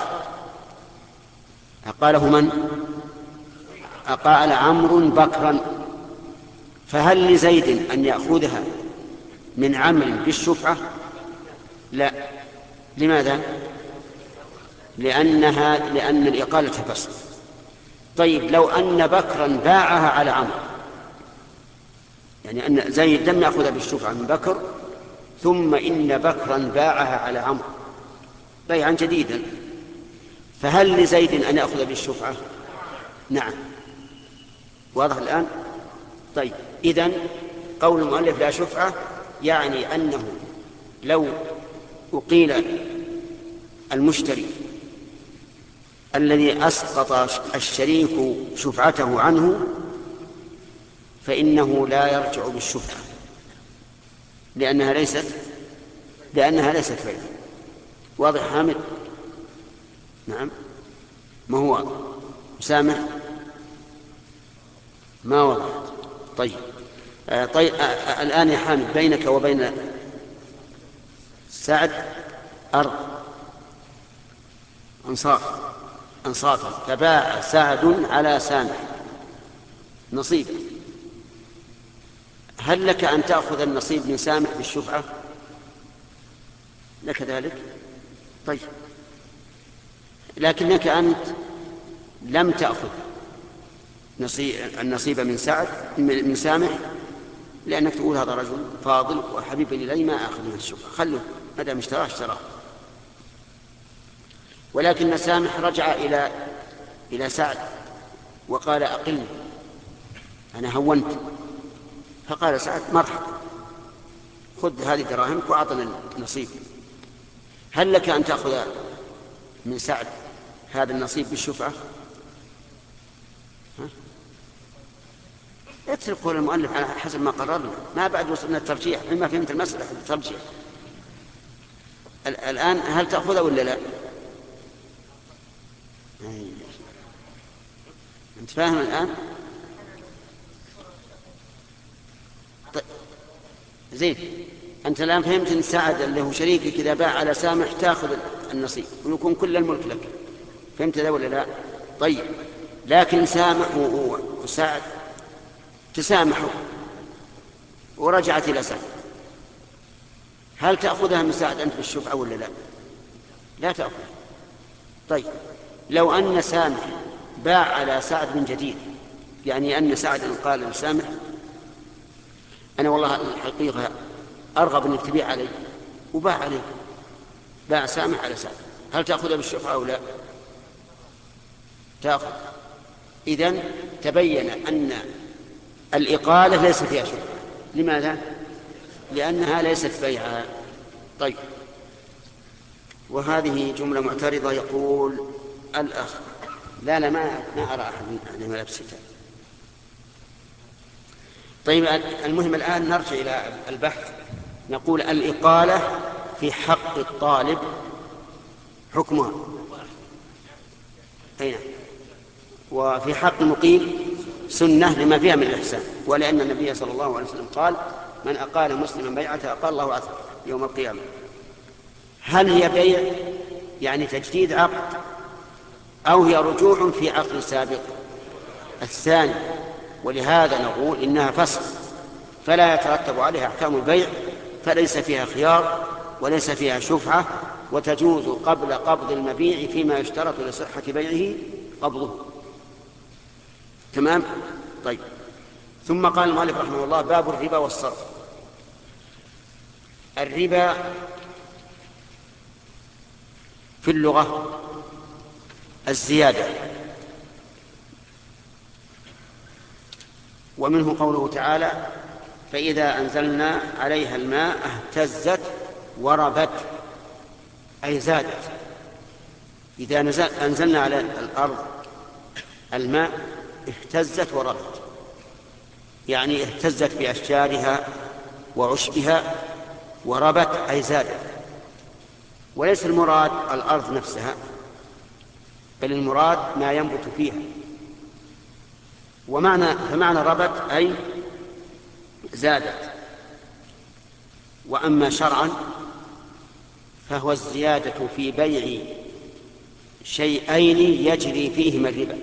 Speaker 1: أقاله من؟ أقال عمرو بكرا. فهل لزيد أن يأخذها من عمرو بالشفعة؟ لا. لماذا؟ لأنها لأن الإقالة فسخ. طيب لو أن بكرا باعها على عمرو، يعني أن زيد لم يأخذها بالشفعة من بكر ثم إن بكرا باعها على عمرو بيعا جديدا، فهل لزيد أن يأخذ بالشفعة؟ نعم. واضح الآن؟ طيب إذن قول المؤلف لا شفعة يعني أنه لو أقيل المشتري الذي أسقط الشريك شفعته عنه فإنه لا يرجع بالشفعة لأنها ليست لأنها ليست بيع. واضح حامد؟ نعم. ما هو سامح؟ ما وضعت. طيب آه طيب آه الآن يا حامد بينك وبين سعد أرض أنصاف أنصافا، فباع سعد على سامح نصيب، هل لك أن تأخذ النصيب من سامح بالشفعة؟ لك ذلك؟ طيب، لكنك أنت لم تأخذ النصيب من سعد من سامح، لأنك تقول هذا رجل فاضل وحبيب إلي ما أخذ من الشفعة، خلوه ما دام اشتراه اشتراه. ولكن سامح رجع إلى إلى سعد وقال أقلني أنا هونت، فقال سعد مرحبا خذ هذه دراهمك وأعطنا النصيب. هل لك أن تأخذ من سعد هذا النصيب بالشفعة؟ اترك قول المؤلف على حسب ما قررنا، ما بعد وصلنا الترجيح، مما فهمت المسألة الترجيح. الآن هل تأخذ ولا لا؟ أنت فاهم الآن؟ طيب زين، أنت الآن فهمت أن سعد اللي هو شريكك إذا باع على سامح تأخذ النصيب ويكون كل الملك لك، فهمت ذا ولا لا؟ طيب، لكن سامح وسعد تسامحوا ورجعت إلى سعد، هل تأخذها من سعد أنت بالشفعة ولا لا؟ لا تأخذ. طيب، لو أن سامح باع على سعد من جديد، يعني أن سعد قال لسامح أنا والله الحقيقة أرغب أنك تبيع علي، وباع عليه، باع سامح على سعد، هل تأخذها بالشفعة أو لا؟ تأخذ. إذن تبين أن الإقالة ليس فيها شفعة. لماذا؟ لأنها ليست بيعا. طيب، وهذه جملة معترضة. يقول الأخ لا لا ما, ما أرى أحد من ملابس الكتاب. طيب، المهم الآن نرجع إلى البحث. نقول الإقالة في حق الطالب حكمها أين؟ وفي حق المقيم سنة لما فيها من الإحسان، ولأن النبي صلى الله عليه وسلم قال من أقال مسلما بيعته أقال الله عثره يوم القيامة. هل هي بيع يعني تجديد عقد، أو هي رجوع في عقد سابق؟ الثاني. ولهذا نقول إنها فسخ فلا يترتب عليها أحكام البيع، فليس فيها خيار وليس فيها شفعة، وتجوز قبل قبض المبيع فيما يشترط لصحة بيعه قبضه. تمام؟ طيب، ثم قال المؤلف رحمه الله باب الربا والصرف. الربا في اللغة الزيادة، ومنه قوله تعالى فإذا أنزلنا عليها الماء اهتزت وربت، أي زادت. إذا نزل أنزلنا على الأرض الماء اهتزت وربت، يعني اهتزت بأشجارها وعشبها، وربت أي زادت. وليس المراد الأرض نفسها، بل المراد ما ينبت فيها. ومعنى فمعنى ربت أي زادت. وأما شرعا فهو الزيادة في بيع شيئين يجري فيهما الربا.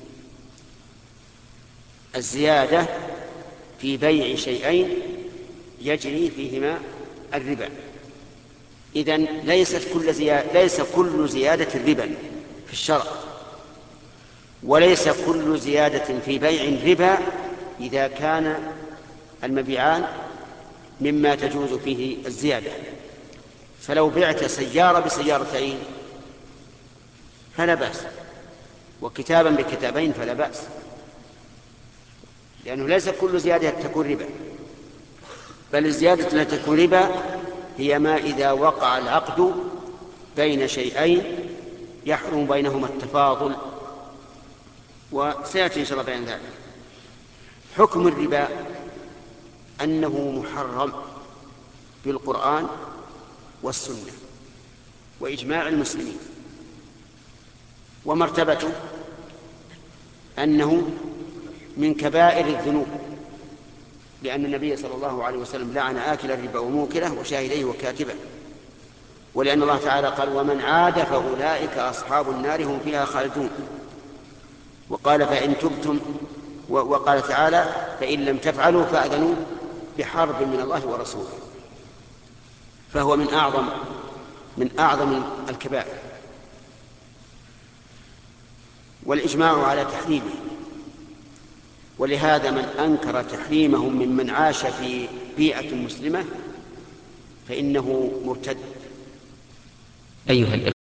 Speaker 1: الزيادة في بيع شيئين يجري فيهما الربا. إذن ليست كل زيادة ليس كل زيادة ربا في الشرع، وليس كل زيادة في بيع ربا إذا كان المبيعان مما تجوز فيه الزيادة. فلو بعت سيارة بسيارتين فلا بأس، وكتابا بكتابين فلا بأس، لأنه ليس كل زيادة تكون ربا، بل الزيادة التي تكون ربا هي ما إذا وقع العقد بين شيئين يحرم بينهما التفاضل، وسيأتي إن شاء الله بين ذلك. حكم الربا أنه محرم بالقرآن والسنة وإجماع المسلمين، ومرتبته أنه من كبائر الذنوب، لأن النبي صلى الله عليه وسلم لعن آكل الربا وموكله وشاهديه وكاتبه، ولأن الله تعالى قال ومن عاد فأولئك أصحاب النار هم فيها خالدون، وقال فإن تبتم، وقال تعالى فإن لم تفعلوا فأذنوا بحرب من الله ورسوله، فهو من أعظم من أعظم الكبائر، والإجماع على تحريمه. ولهذا من أنكر تحريمه ممن عاش في بيئة مسلمة فإنه مرتد.
Speaker 7: أيها الإخوة